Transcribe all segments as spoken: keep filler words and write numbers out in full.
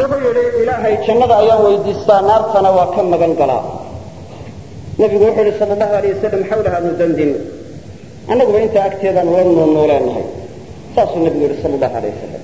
wuxuu yidhi ilaahay jannada ayaan weydiistaa naartana waa ka magan galaa. nabigu wuxuu yidhi sala allahu alayh wasalam xawlaha nudandin, annaguba intaa agteedaan ula nuulnuuleenahay. saasuu nabigu yidhi sala allahu alayh wasalam.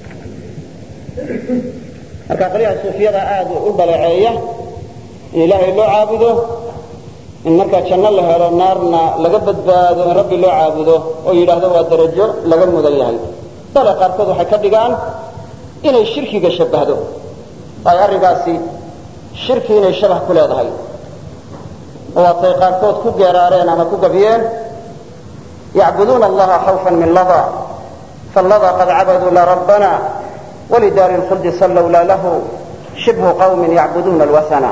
marka qolyaha suufiyada aad u dhaleeceeya in ilaahay loo caabudo, in markaa janno la helo naarna laga badbaado, in rabbi loo caabudo oo yidhaahdo waa darajo laga mudan yahay. bale qaarkood waxay ka dhigaan inay shirkiga shabbahdo, ay arrinkaasi shirki inay shabah ku leedahay, oo waatay qaarkood ku geeraareen ama ku gabiyeen yacbuduuna allaha khawfan min lada fallada qad cabaduu la rabbana walidaari lkhuldi sallow la lahu shibhu qawmin yacbuduuna alwasana.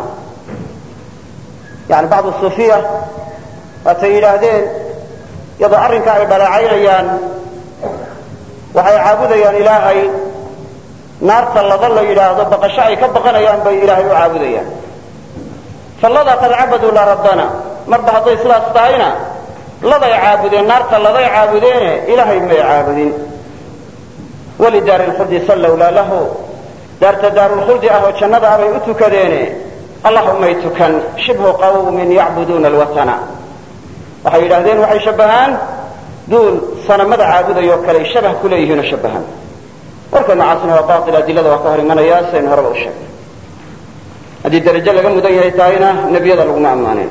yani bacdu suufiya waatay yidhaahdeen iyadoo arrinka ay dhaleecaynayaan waxay caabudayaan ilaahay naarta lada la yidhaahdo baqasho ay ka baqanayaan bay ilaahay u caabudayaan. fallada qad cabaduu la rabbana, marba hadday sidaas tahayna laday caabudeen, naarta laday caabudeene ilaahay may caabudin. walidaari lkhuldi sallow la lahu, daarta daarulkhuldi ah oo jannada ah bay u tukadeene allah umay tukan. shibhu qawmin yacbuduuna alwatana, waxay yidhahdeen waxay shabbahaan duul sanamada caabudayoo kale ay shabah ku leeyihiinoo shabbahaan. warka noocaasna waa baatil, adilada waa ka hor imanaya saynu horeba u sheegnay. haddii darajo laga mudan yahay tahayna nebiyada laguma ammaaneen.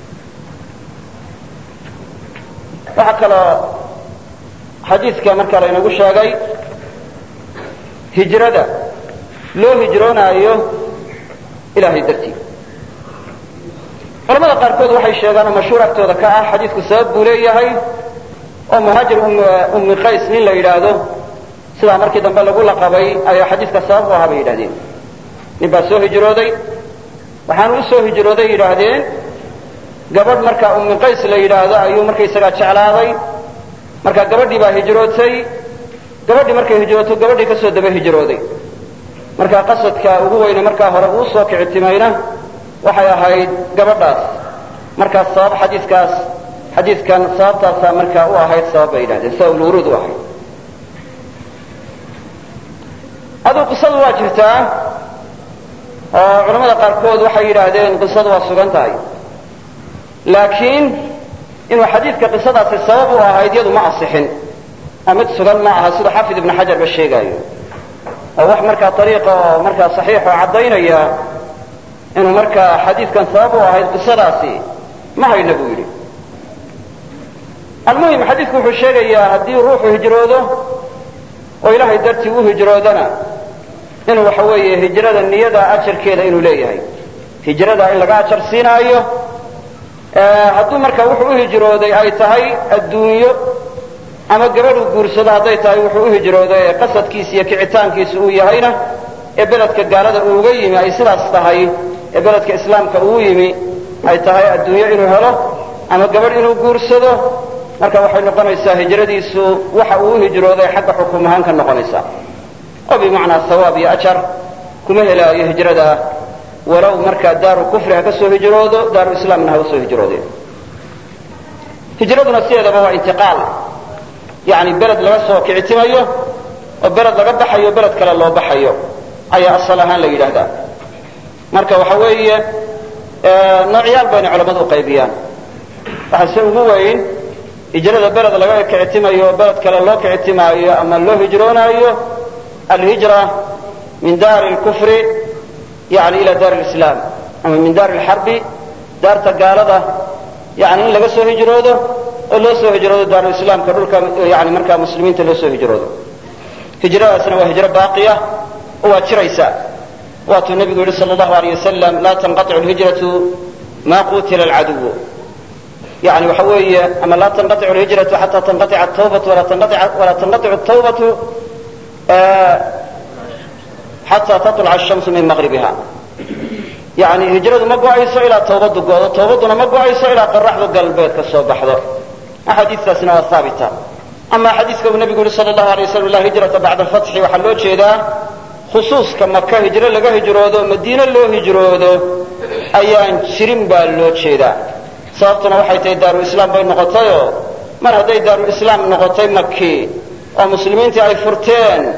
waxaa kaloo xadiidka marka laynagu sheegay hijrada loo hijroonaayo ilaahay dartii. culamada qaarkood waxay sheegaan oo mashhuur agtooda ka ah xadiidku sabab buu leeyahay, oo muhaajir ummi qays nin la yidhaahdo sidaa markii dambe lagu laqabay ayaa xadiidka sabab u ahaa bay yidhahdeen. nin baa soo hijrooday, waxaanu u soo hijrooday yidhaahdeen gabadh markaa ummi qays la yidhaahdo ayuu markaysagaa jeclaaday. markaa gabadhii baa hijrootay, gabadhii markay hijrooto gabadhii ka soo daba hijrooday. markaa qasadka ugu weyne markaa hore uu soo kicitimayna waxay ahayd gabadhaas. markaas sabab xadiikaas xadiidkan sababtaasaa markaa u ahayd sabab bay yidhahdeen, sababulwuruud u ahayd. aduu qisadu waa jirtaa oo culamada qaarkood waxay yidhaahdeen qisadu waa sugan tahay, laakiin inuu xadiidka qisadaasi sabab u ahayd yadu ma asixin, oo mid sugan ma aha siduu xaafid ibnu xajar ba sheegaayo. oo wax markaa ariiqa oo markaa saxiixoo caddaynaya inuu markaa xadiidkan sabab u ahayd qisadaasi ma hayna buu yidhi. almuhim xadiidku wuxuu sheegayaa haddii ruuxu hijroodo oo ilaahay dartii u hijroodana inuu waxa weeye hijrada niyada ajarkeeda inuu leeyahay, hijrada in laga ajar siinaayo. hadduu markaa wuxuu u hijrooday ay tahay adduunyo ama gabadhuu guursado hadday tahay wuxuu u hijrooday ee qasadkiisa iyo kicitaankiisa uu yahayna ee beledka gaalada uu uga yimi ay sidaas tahay, ee beledka islaamka uu yimi ay tahay adduunyo inuu helo ama gabadh inuu guursado, marka waxay noqonaysaa hijradiisu waxa uu u hijrooday xagga xukum ahaan ka noqonaysaa, oo bimacnaa hawaab iyo ajar kuma helaayo hijrada walow markaa daaru kufri ha ka soo hijroodo, daaru islaamna ha usoo hijroode. hijraduna sideedaba waa intiqaal, yani beled laga soo kicitimayo oo beled laga baxayo beled kale loo baxayo ayaa asal ahaan la yidhaahdaa. marka waxa weeye noocyaal bayna culamadu u qaybiyaan. waxaa se ugu weyn hijrada beled laga kicitimayo oo beled kale loo kicitimaayo ama loo hijroonaayo alhijra min daari lkufri yani ila daari lislaam, ama min daari lxarbi, daarta gaalada yani in laga soo hijroodo oo loo soo hijroodo daarulislaamka dhulka yani markaa muslimiinta loo soo hijroodo. hijradaasna waa hijro baaqiya oo waa jiraysaa. waatuu nabigu yihi sal allahu alayh wasalam laa tanqaicu lhijratu ma qutila alcaduw, yani waxa weeye ama laa tanqaicu lhijratu xataa tanqaica atawbatu walaa tanqaicu tawbatu xataa taطluca ashamsu min maqribiha. yani hijradu ma go-ayso ilaa tawbadu goodo, tawbaduna ma go-ayso ilaa qoraxdu galbeed ka soo baxdo. axaadiistaasina waa haabita. ama xadiiska uu nabigu yihi sal allahu alay waslam laa hijrata bacda alfatxi waxaa loo jeedaa khusuuska maka hijro laga hijroodo madiine loo hijroodo ayaan jirin baa loo jeedaa. sababtuna waxay tahay daaru islaam bay noqotayoo mar hadday daaru islaam noqotay maki oo muslimiintii ay furteen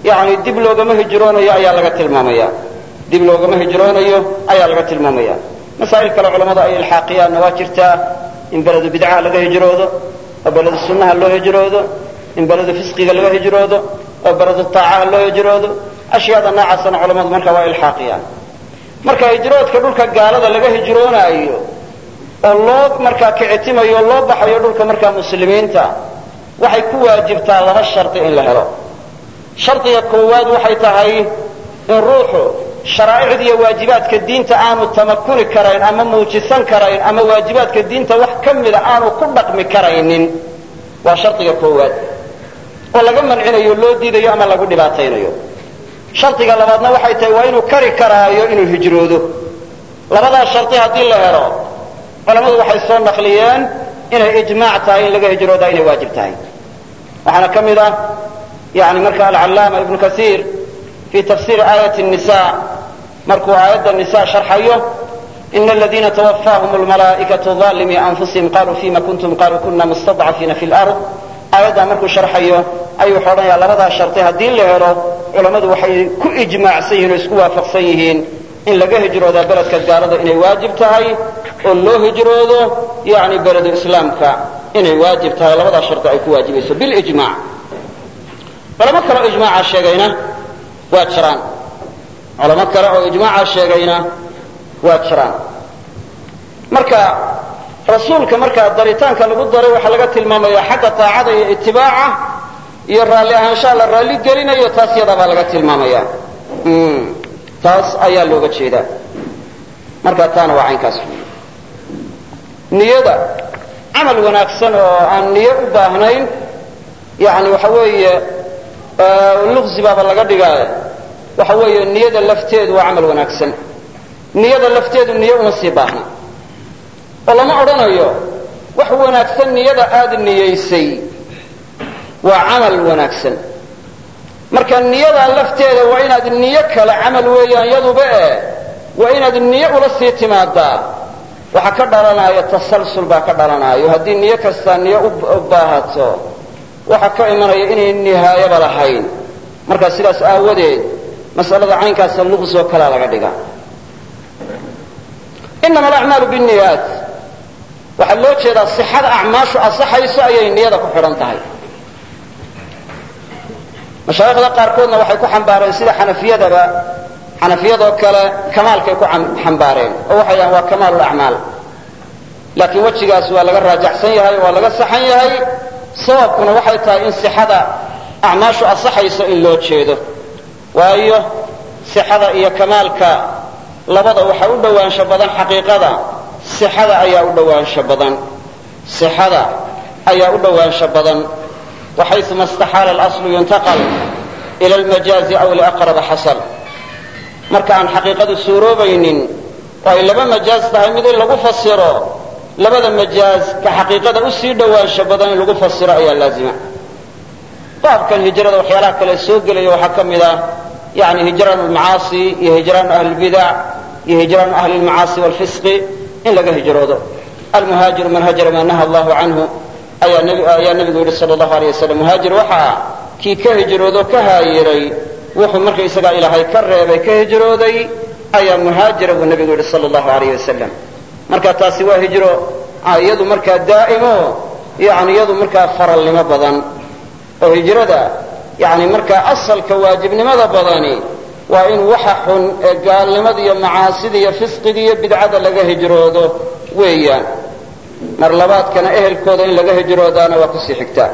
yani dib loogama hijroonayo ayaa laga tilmaamaya dib loogama hijroonayo ayaa laga tilmaamaya masaa'il kale culamada ay ilxaaqiyaanna waa jirtaa in beledu bidcaha laga hijroodo oo beledu sunnaha loo hijroodo in beledu fisqiga laga hijroodo oo beledu taacaha loo hijroodo ashyaada noocaasana culamadu marka waa ilxaaqiyaan marka hijroodka dhulka gaalada laga hijroonaayo oo loo markaa kicitimayo loo baxayo dhulka markaa muslimiinta waxay ku waajibtaa laba shardi in la helo shardiga koowaad waxay tahay in ruuxu sharaa'icda iyo waajibaadka diinta aanu tamakuni karayn ama muujisan karayn ama waajibaadka diinta wax ka mida aanu ku dhaqmi karaynin waa shardiga koowaad oo laga mancinayo loo diidayo ama lagu dhibaataynayo shardiga labaadna waxay tahay waa inuu kari karaayo inuu hijroodo labadaa shardi haddii la helo culamadu waxay soo naqliyeen inay ijmaac tahay in laga hijroodaa inay waajib tahay waxaana ka mid ah yani marka alcallaama ibnu kasiir fi tafsiri aayati nisa markuu aayadda nisa sharxayo ina aladiina twafaahum lmalaa'ikatu ظaalimii anfusihim qaluu fima kuntum qaluu kuna mustadcafiina fi lard aayaddaa markuu sharxayo ayuu wuxuu odhanayaa labadaa shardi haddii la helo culammadu waxay ku ijmaacsan yihin oo isku waafaqsan yihiin in laga hijroodaa beledka gaalada inay waajib tahay oo loo hijroodo yani beledu islaamka inay waajib tahay labadaa shardi ay ku waajibayso bilijmac culamo kale oo ijmaaca sheegayna waa jiraan culamo kale oo ijmaaca sheegayna waa jiraan marka rasuulka markaa daritaanka lagu daray waxaa laga tilmaamaya xagga taacada iyo itibaaca iyo raalli ahaanshaha la raalli gelinayo taas yadabaa laga tilmaamaya taas ayaa looga jeedaa marka taana waa caynkaas niyada camal wanaagsan oo aan niyo u baahnayn yani waxa weeye luqsi baaba laga dhigaaye waxa weeye niyada lafteedu waa camal wanaagsan niyada lafteedu niyo uma sii baahna oo lama odhanayo wax wanaagsan niyada aada niyaysay waa camal wanaagsan marka niyada lafteeda waa inaad niyo kale camal weeyaan yaduba eh waa inaad niyo ula sii timaadaa waxaa ka dhalanaayo tasalsul baa ka dhalanaayo haddii niyo kastaa niyo u baahato waxaa ka imanaya inay nihaayaba lahayn marka sidaas aawadeed mas'alada caynkaasa luqsi oo kalea laga dhiga inama alacmaalu binniyaat waxaa loo jeedaa sixada acmaashu asaxayso ayay niyada ku xidhan tahay mashaayikhda qaarkoodna waxay ku xambaareen sida xanafiyadaba xanafiyadoo kale kamaalkay ku xambaareen oo waxay dhahaan waa kamaalu lacmaal laakiin wejigaas waa laga raajaxsan yahay waa laga saxan yahay sababkuna waxay tahay in sixada acmaashu asaxayso in loo jeedo waayo sixada iyo kamaalka labada waxaa u dhowaansho badan xaqiiqada sixada ayaa u dhowaansho badan sixada ayaa u dhowaansho badan waxayuma istaxaala alaslu yuntaqal ila almajaazi aw liaqraba xasal marka aan xaqiiqadu suuroobaynin oo ay laba majaaz tahay mid in lagu fasiro labada majaaz ka xaqiiqada usii dhowaansho badan in lagu fasiro ayaa laazima baabkan hijrada waxyaalaha kale soo gelaya waxaa ka mid ah yani hijraan lmacaasi iyo hijraan ahli lbidac iyo hijraan ahli lmacaasi waalfisqi in laga hijroodo almuhaajiru man hajara maa naha allahu canhu ayaa nabigu yidhi sal allahu alay wasalam muhaajir waxaa kii ka hijroodo ka haayiray wuxuu marka isagaa ilaahay ka reebay ka hijrooday ayaa muhaajira buu nabigu yidhi sal allahu alayh wasalam marka taasi waa hijro iyadu markaa daa'imo yani iyadu markaa faralnimo badan oo hijrada yani markaa asalka waajibnimada badani waa in waxa xun ee gaalnimada iyo macaasida iyo fisqiga iyo bidcada laga hijroodo weeyaan mar labaadkana ehelkooda in laga hijroodaana waa kusii xigtaa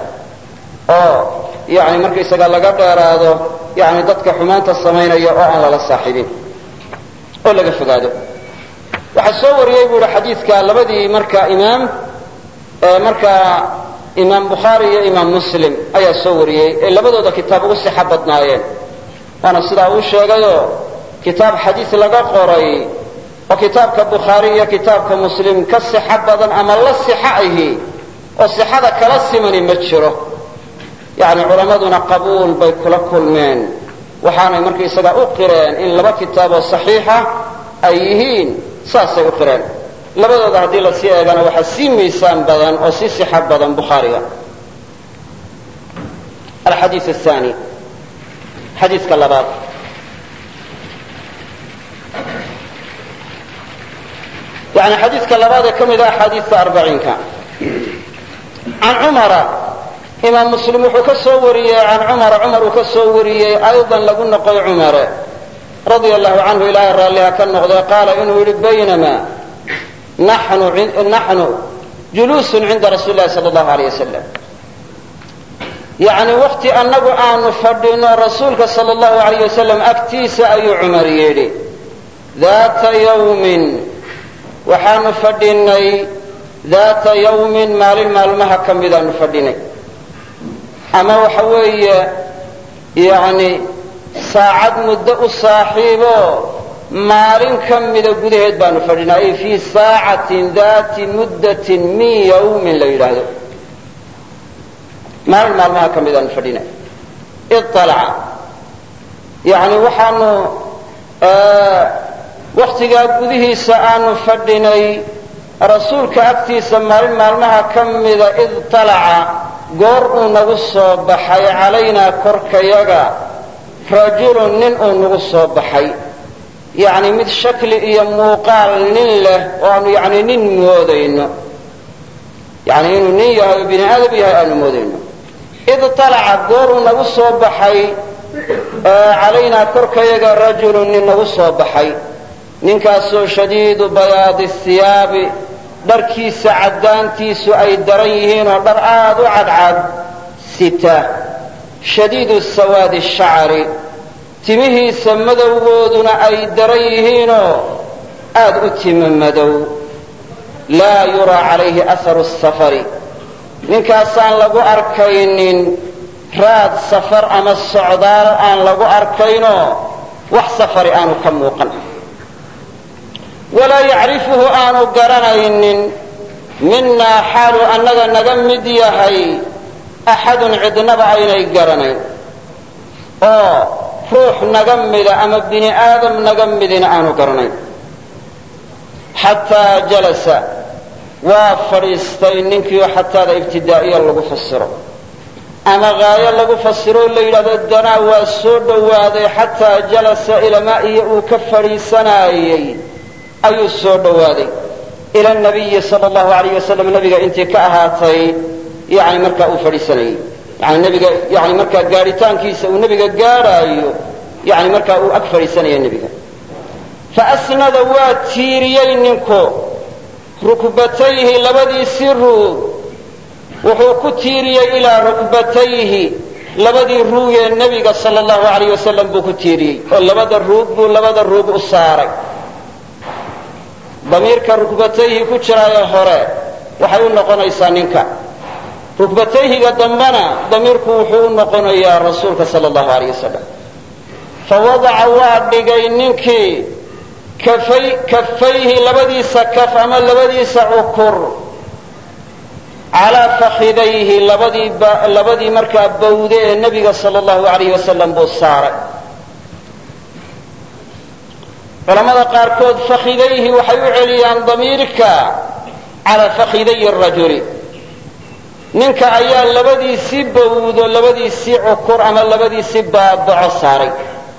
oo yani markaysaga laga dheeraado yani dadka xumaanta samaynaya oo aan lala saaxibin oo laga fogaado waxaa soo wariyey bu ihi xadiidka labadii marka imaam markaa imaam bukhaari iyo imaam muslim ayaa soo wariyey ee labadooda kitaab ugu sixa badnaayeen waana sidaa uu sheegayoo kitaab xadiis laga qoray oo kitaabka bukhaari iyo kitaabka muslim ka sixo badan ama la sixo ahi oo sixada kala simani ma jiro yani culammaduna qabuul bay kula kulmeen waxaanay markaysagaa u qireen in laba kitaab oo saxiixa ay yihiin saasay u qireen labadooda haddii la sii eegana waxaa sii miisaan badan oo sii sixo badan bukhaariga alxadiis athani xadiiska labaad yani xadiiska labaad ee ka mid ah axaadiista arbaciinka can cumara imaam muslim wuxuu ka soo wariyey can cumara cumar uu ka soo wariyey aydan lagu noqoy cumare radia allahu canhu ilaahay raalliha ka noqdee qaala inuu yidhi baynama naxnu juluusun cinda rasuuli lahi sala allahu aleyh wasalam yacni wakti annagu aanu fadhino rasuulka sala allahu alayh wasalam agtiisa ayuu cumar yidhi daata yawmin waxaanu fadhinay daata yawmin maalin maalmaha ka midaanu fadhinay ama waxa weeye yani saacad muddo u saaxiibo maalin ka mida gudaheed baanu fadhinay ay fii saacatin daati muddatin min yawmin la yidhaahdo maalin maalmaha ka midaanu fadhinay ialaca yani waxaanu waktigaa gudihiisa aanu fadhinay rasuulka agtiisa maalin maalmaha ka mida id talaca goor uu nagu soo baxay calaynaa korkayaga rajulun nin uu nagu soo baxay yacni mid shakli iyo muuqaal nin leh oo aanu yani nin moodayno yani inuu nin yahay oo bini aadam yahay aanu moodayno id talaca goor uu nagu soo baxay calaynaa korkayaga rajulun nin nagu soo baxay ninkaasoo shadiidu bayaadi hiyaabi dharkiisa caddaantiisu ay daran yihiin oo dhar aad u cadcad sita shadiidu sawaadi shacri timihiisa madowgooduna ay daran yihiinoo aad u timo madow laa yuraa calayhi aharu safari ninkaasaan lagu arkaynin raad safar ama socdaal aan lagu arkaynoo wax safari aanu ka muuqan walaa yacrifuhu aanu garanaynin minaa xaaluu annaga naga mid yahay axadun cidnaba aynay garanayn oo ruux naga mida ama bini aadam naga midina aanu garanayn xataa jalasa waa fadhiistay ninkiio xataada ibtidaa'iya lagu fasiro ama gaayo lagu fasiro la yidhahdo danaa waa soo dhowaaday xataa jalasa ilamaa iyo uu ka fadhiisanaayey ayuu soo dhowaaday ila nabiyi sala allahu alayh wasalam nabiga intii ka ahaatay yani markaa uu fadhiisanayey yani nabiga yani markaa gaadhitaankiisa uu nebiga gaadhaayo yani markaa uu ag fadhiisanaya nebiga faasnada waa tiiriyey ninku rukbatayhi labadiisii ruug wuxuu ku tiiriyey ilaa rukbatayhi labadii ruugee nebiga sala allahu alayh wasalam buu ku tiiriyey oo labada ruug buu labada ruug u saaray damiirka rukbatayhi ku jiraayo hore waxay u noqonaysaa ninka rukbatayhiga dambana damiirku wuxuu u noqonayaa rasuulka sala allahu alayh wasalam fawadaca waa dhigay ninkii kafay kafayhi labadiisa kaf ama labadiisa cukur calaa fakhidayhi labadii labadii markaa bawde ee nebiga sala allahu alayh wasalam buu saaray culamada qaarkood fakhidayhi waxay u celiyaan damiirka calaa fakhiday rajuli ninka ayaa labadiisii bawdo labadiisii cukur ama labadiisii baabaco saaray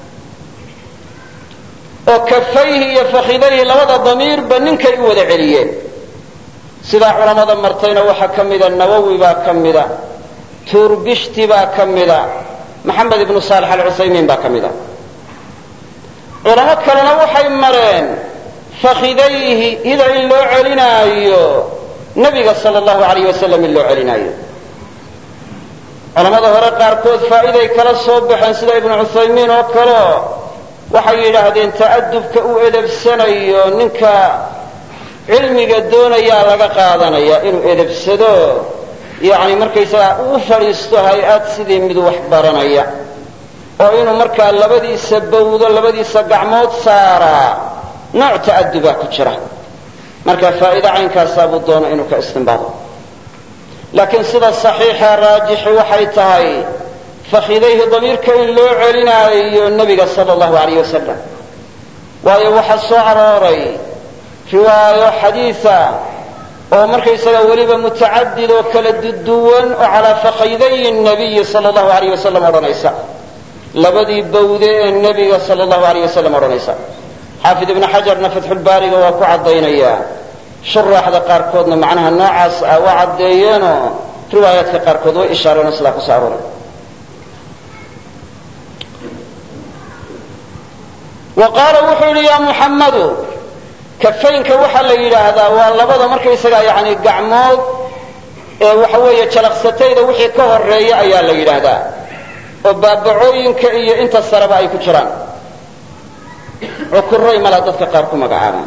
oo kafayhi iyo fakhidayhi labada damiirba ninkay u wada celiyeen sidaa culamada martayna waxaa ka mida nawowi baa ka mida turbishti baa ka mida maxamed ibnu saalex alcusaymiin baa ka mida culamo kalena waxay mareen fakhidayhi ida in loo celinaayo nebiga sala allahu alayh wasalam in loo celinaayo culamada hore qaarkood faa'iday kala soo baxeen sida ibnu cuthaymiin oo kaleo waxay yidhaahdeen ta'adubka uu edebsanayo ninka cilmiga doonayaa laga qaadanaya inuu edebsado yani markaysagaa uu fadhiisto hay-ad sidii mid wax baranaya oo inuu markaa labadiisa bawdo labadiisa gacmood saaraa nooc ta'adubaa ku jira marka faa'ido caynkaasaa buu doono inuu ka istinbaado laakiin sida saxiixa raajixi waxay tahay fakhidayhi damiirka in loo celinaayo nebiga sala allahu alayh wasalam waayo waxaa soo arooray riwaayo xadiisa oo markaysaga weliba mutacadid oo kala duwan oo calaa fakhiday nabiyi sala allahu alayh wasalam odhanaysa labadii bawde ee nebiga sala allahu alayh wasalam odhanaysa. xaafid ibnu xajarna fatxulbaariga waa ku caddaynayaa, shuraaxda qaarkoodna macnaha noocaas ah waa caddeeyeenoo riwaayaadka qaarkood way ishaareenoo sidaa ku soo arooray. wa qaala wuxuu yidhi yaa muxammadu, kafaynka waxaa la yidhaahdaa waa labada markaysagaa yani gacmood ee waxa weeye jalaqsatayda wixii ka horeeya ayaa la yidhaahdaa, oo baabacooyinka iyo inta sareba ay ku jiraan. cukuray malaa dadka qaar ku magacaabaan.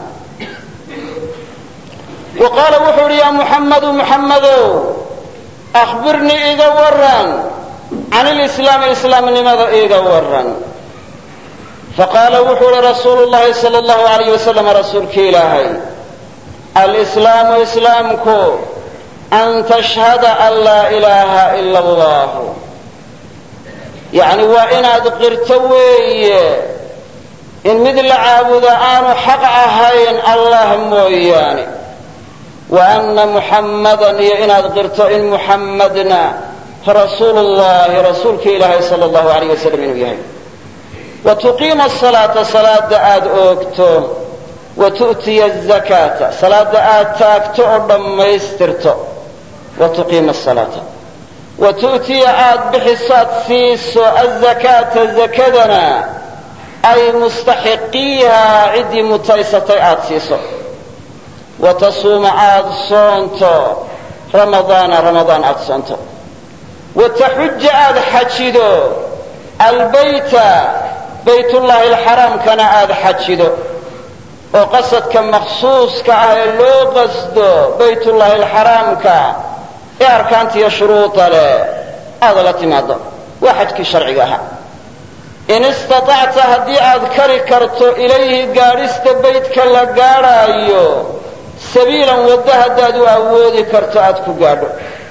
wa qaala wuxuu yidhi yaa muxammadu, muxammadow, akhbirnii iiga waran can ilislaami islaamnimada iiga waran. faqaala wuxuu yihi rasuulu llahi sala allahu alayh wasalam, rasuulkii ilaahay, alislaamu islaamku an tashhada an laa ilaaha ila allahu, yacni waa inaad qirto weeye in mid la caabudo aanu xaq ahayn allah mooyaane, wa anna muxammadan, iyo inaad qirto in muxammadna rasuulu llahi, rasuulkii ilaahay sala allahu alayh wasalam inuu yahay. wa tuqiima asalaata, salaada aada oogto, wa tu'tiya azakaata, salaada aad taagto oo dhammaystirto. wa tuqiima asalaata wa tu'tiya aad bixiso aad siiso azakaata, zakadana ay mustaxiqiihaa, ciddii mutaysatay aad siiso. wa tasuuma aad soonto ramadaana, ramadaan aad soonto. wa taxuja aad xajido albayta, baytullaahi alxaraamkana aada xajido, oo qasadka maqsuuska ah ee loo qasdo baytullaahi alxaraamka ee arkaantiiyo shuruuda leh aada la timaado. waa xajkii sharciga ahaa. in istatacta, haddii aad kari karto ilayhi gaadhista baydka la gaadhaayo, sabiilan waddo haddaad u awoodi karto aad ku gaadho.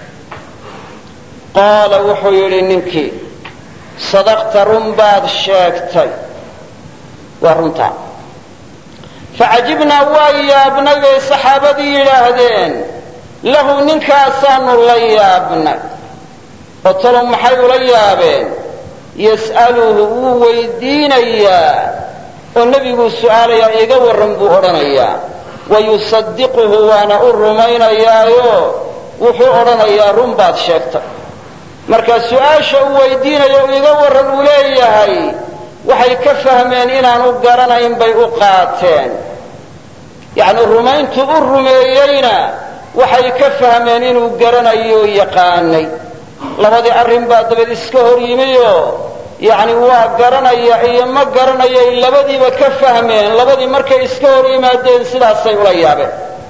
qaala wuxuu yidhi ninkii, sadaqta, run baad sheegtay, waa runtaa. facajibnaa waa yaabnay bay saxaabadii yidhaahdeen, lahu ninkaasaanu la yaabnay. oo talow maxay ula yaabeen? yas'aluhu, wuu weydiinayaa oo nebiguu su'aalayaa, iiga warran buu odhanayaa. wa yusadiquhu, waana u rumaynayaayo wuxuu odhanayaa run baad sheegtay. marka su-aasha uu weydiinayo iga warran uu leeyahay, waxay ka fahmeen inaanu garanayn bay u qaateen. yacni rumayntu u rumeeyeyna waxay ka fahmeen inuu garanayo yaqaanay. labadii arrin baa dabeed iska hor yimiyo yacni waa garanaya iyo ma garanayay labadiiba ka fahmeen. labadii markay iska hor yimaadeen sidaasay ula yaabeen.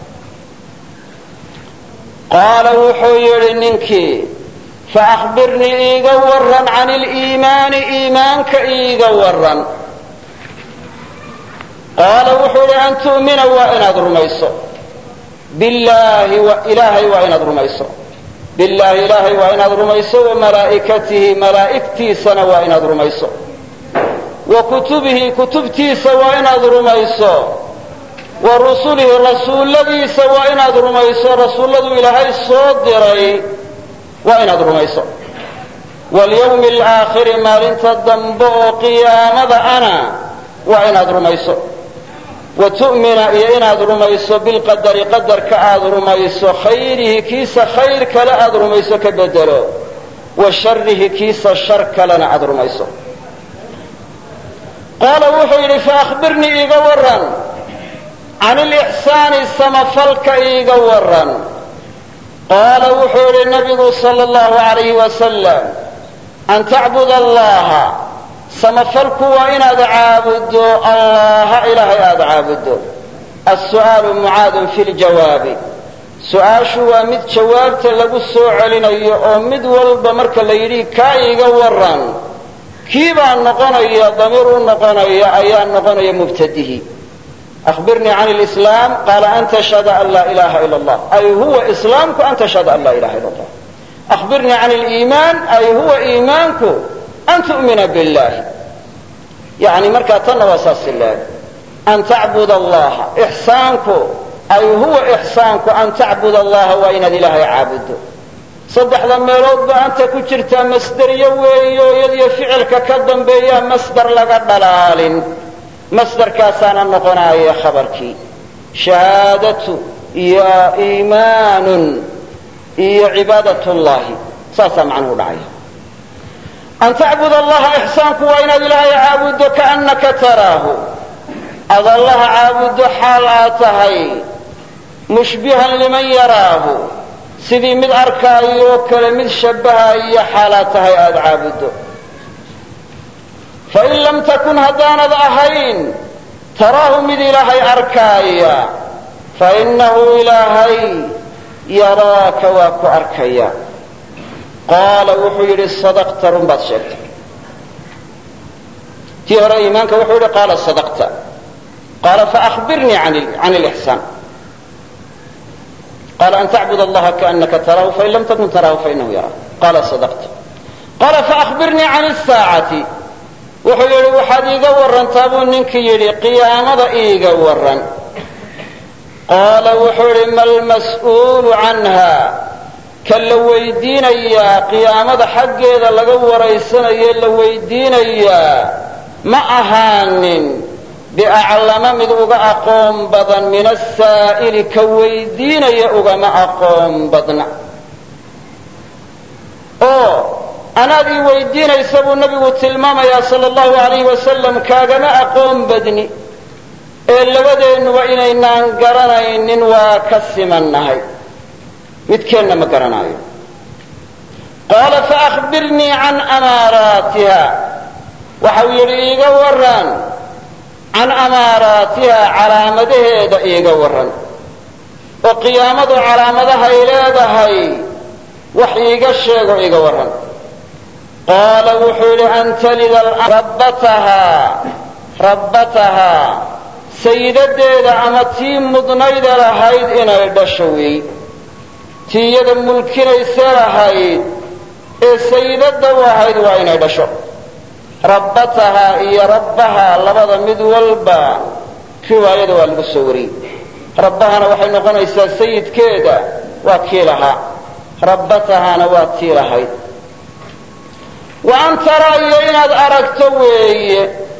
qaala wuxuu yidhi ninkii, faأخbirnii iiga waran can اliimaani, iimaanka iiga waran. qaala wuxuu ihi an tu'mina, waa inaad rumayso, billaahi, ilaahay waa inaad rumayso, billaahi ilaahay waa inaad rumayso, wa malaa'ikatihi, malaa'igtiisana waa inaad rumayso, wa kutubihi, kutubtiisa waa inaad rumayso, wa rusulihi, rasuulladiisa waa inaad rumayso, rasuulladu ilaahay soo diray waa inaad rumayso. walyawmi alaakhiri, maalinta dambe oo qiyaamada ana waa inaad rumayso. wa tu'mina, iyo inaad rumayso bilqadari, qadarka aad rumayso, khayrihi, kiisa khayr kale aad rumayso ka bedelo, wa sharihi, kiisa shar kalena aad rumayso. qaala wuxuu yidhi, faأkhbirnii iiga waran can ilixsaani, samafalka iiga waran. qaala wuxuu yidhi nabigu sala allahu alayhi wasalam, an tacbuda allaha, samafalku waa inaad caabuddo allaha, ilaahay aada caabuddo. assu'aalu mucaadun fi ljawaabi, su-aashu waa mid jawaabta lagu soo celinayo, oo mid walba marka la yidhi kaa iiga waran, kii baa noqonaya, damiir u noqonaya ayaa noqonaya mubtadihi. أخبرني عن الإسلام قال أن تشهد أن لا إله إلا الله، أي هو إسلامك أن تشهد أن لا إله إلا الله. أخبرني عن الإيمان، أي هو إيمانك أن تؤمن بالله، يعني مركا تنواساس الله. أن تعبد الله، إحسانك أي هو إحسانك أن تعبد الله وإن الإله عابد. saddexda meeloodba anta ku jirtaa masderiyo weeyo iyadiyo ficilka ka dambeeyaa masdar laga dhalaalin masdarkaasaana noqonaaya khabarkii shahaadatu iyo iimaanun iyo cibaadat llahi saasaa macnuhu dhacaya an tacbud allaha ixsaanku waa inaad ilaahay caabuddo kaannaka taraahu ad allaha caabuddo xaal aad tahay mushbihan liman yaraahu sidii mid arkaayo oo kale mid shabbahaiyo xaalaad tahay aada caabuddo fain lam takun haddaanad ahayn taraahu mid ilaahay arkaaya fainahu ilaahay yaraaka waa ku arkaya qaala wuxuu yidhi sadaqta run baad sheegtay tii hore iimaanka wuxuu yidhi qaala sadaqta qaala faأhbirnii can اlإxsaan qaala an tacbud allaha kaأnaka taraahu fain lam takun taraahu fainahu yaraak qaala sadaqta qaala faأhbirnii can الsaacati wuxuu yidhi waxaad iiga warantaa buu ninkii yidhi qiyaamada iiga waran qaala wuxuu yidhi ma lmas'uulu canha ka la weydiinayaa qiyaamada xaggeeda laga waraysanaye la weydiinayaa ma ahaanin biaclama mid uga aqoon badan min asaa'ili ka weydiinaya ugama aqoon badna oo anaad ii weydiinaysa buu nabigu tilmaamayaa sala allahu alayh wasalam kaagama aqoon badni ee labadeennuba inaynaan garanaynin waa ka simannahay midkeenna ma garanaayo qaala faأhbirnii can amaaraatiha waxau yidhi iiga waran can amaaraatiha calaamadaheeda iiga waran oo qiyaamadu calaamadahay leedahay wax iiga sheego iiga waran qaala wuxuu yidhi an talida rabbatahaa rabbatahaa sayidadeeda ama tii mudnayda lahayd inay dhasho wey tii iyada mulkinayse lahayd ee sayidadda u ahayd waa inay dhasho rabbatahaa iyo rabbahaa labada mid walba riwaayada waa lagu soo wariyey rabbahana waxay noqonaysaa sayidkeeda waa kii lahaa rabbatahaana waa tii lahayd wa an taraa iyo inaad aragto weeye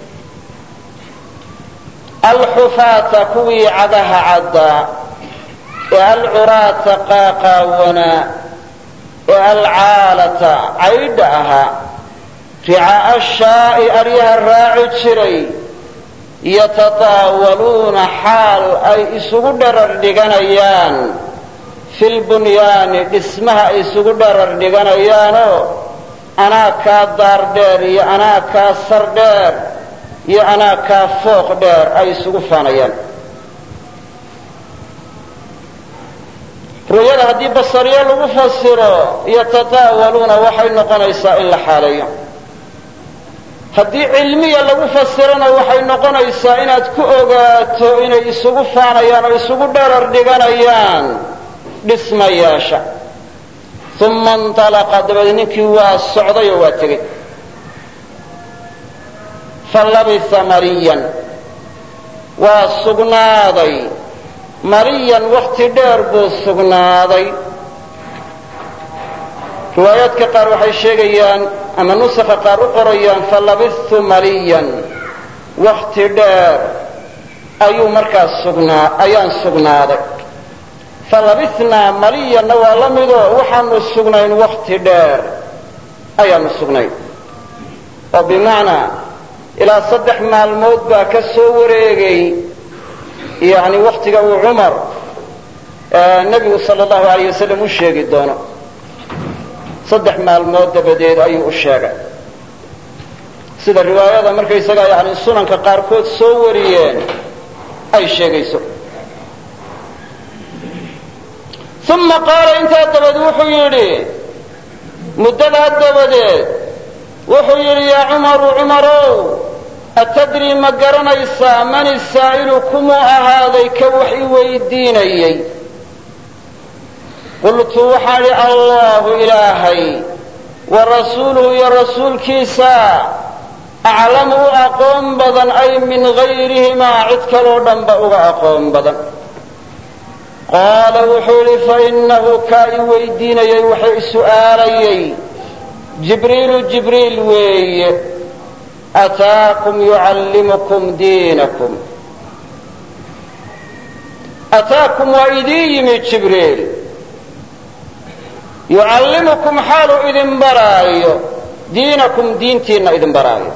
alxufaata kuwii cagaha caddaa ee alcuraata qaaqaawanaa ee alcaalata caydha ahaa ricaa'a shaa'i aryaha raaci jiray yatataawaluuna xaal ay isugu dharar dhiganayaan filbunyaani dhismaha ay isugu dharar dhiganayaanoo anaa kaa daar dheer iyo anaa kaa sar dheer iyo anaa kaa fooq dheer ay isugu faanayaan ru'yada haddii basariyo lagu fasiro yatataawaluuna waxay noqonaysaa in la xaaleeyo haddii cilmiya lagu fasirona waxay noqonaysaa inaad ku ogaato inay isugu faanayaan oo isugu dharar dhiganayaan dhismayaasha uma inطalaqa dabeed ninkii waa socday oo waa tegey falabisa mariyan waa sugnaaday mariyan wakti dheer buu sugnaaday riwaayaadka qaar waxay sheegayaan ama nusakha qaar u qorayaan falabistu mariyan wakti dheer ayuu markaas sugnaa ayaan sugnaaday falabisnaa mariyanna waa la midoo waxaanu sugnayn wakti dheer ayaanu sugnayn oo bimacnaa ilaa saddex maalmood baa ka soo wareegay yani waktiga uu cumar nebigu sala allahu alayh wasalam u sheegi doono saddex maalmood dabadeed ayuu u sheegay sida riwaayada markaysagaa yani sunanka qaarkood soo wariyeen ay sheegayso uma qaala intaa dabadeed wuxuu yidhi muddadaa dabadeed wuxuu yidhi yaa cumaru cumarow atadrii ma garanaysaa man isaa'ilu kumuu ahaaday ka wax i weydiinayey qultu waxaan idhi allahu ilaahay wa rasuuluhu iyo rasuulkiisa aclamu u aqoon badan ay min gayrihimaa cid kaloo dhanba uga aqoon badan qaala wuxuu yihi fainahu kaa i weydiinayay waxa i su'aalayay jibriilu jibriil weeye ataakum yucallimukum diinakum ataakum waa idiin yimi jibriil yucallimukum xaaluu idin baraayo diinakum diintiinna idin baraayo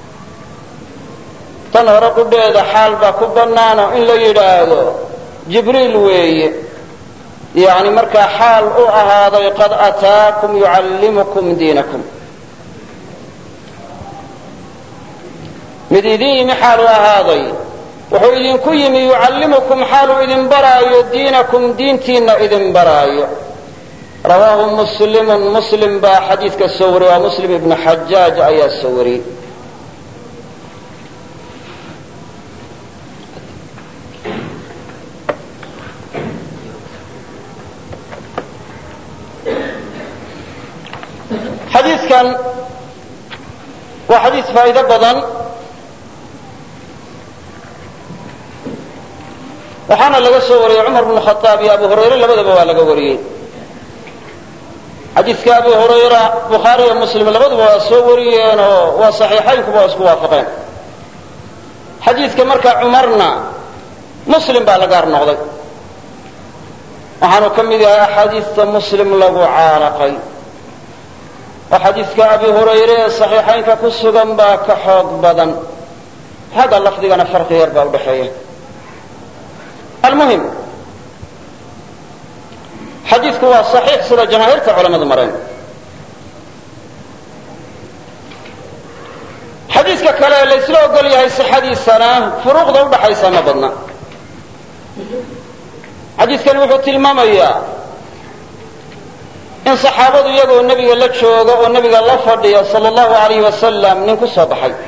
tan hore qudheeda xaal baa ku bannaano in la yidhaahdo jibriil weeye yani markaa xaal u ahaaday qad ataakum yucallimukum diinakum mid idin yimi xaal u ahaaday wuxuu idinku yimi yucallimukum xaaluu idin baraayo diinakum diintiinna idin baraayo rawaahu muslimun muslim baa xadiidka soo wariyey waa muslim ibnu xajaaj ayaa soo wariyey xadiidkan waa xadiis faa'iido badan waxaana laga soo wariyey cumar bnu khaaab iyo abu hurayre labadaba waa laga wariyey xadiidka abu hurayra bukhaari iyo muslim labaduba waa soo wariyeen oo waa saxiixaynkuba waa isku waafaqeen xadiidka markaa cumarna muslim baa la gaar noqday waxaanu ka mid yahay axaadiista muslim lagu caalaqay oo xadiidka abi hurayre ee saxiixaynka ku sugan baa ka xoog badan xagga lafdigana farqi yar baa udhaxeeya almuhim xadiidku waa saxiix sida jamaahiirta culamadu mareen xadiidka kale la isla ogol yahay sixadiisana furuuqda udhaxaysa ma badna xadiidkani wuxuu tilmaamayaa in saxaabadu iyagoo nebiga la jooga oo nebiga la fadhiya sala allahu alayh wasalam nin ku soo baxay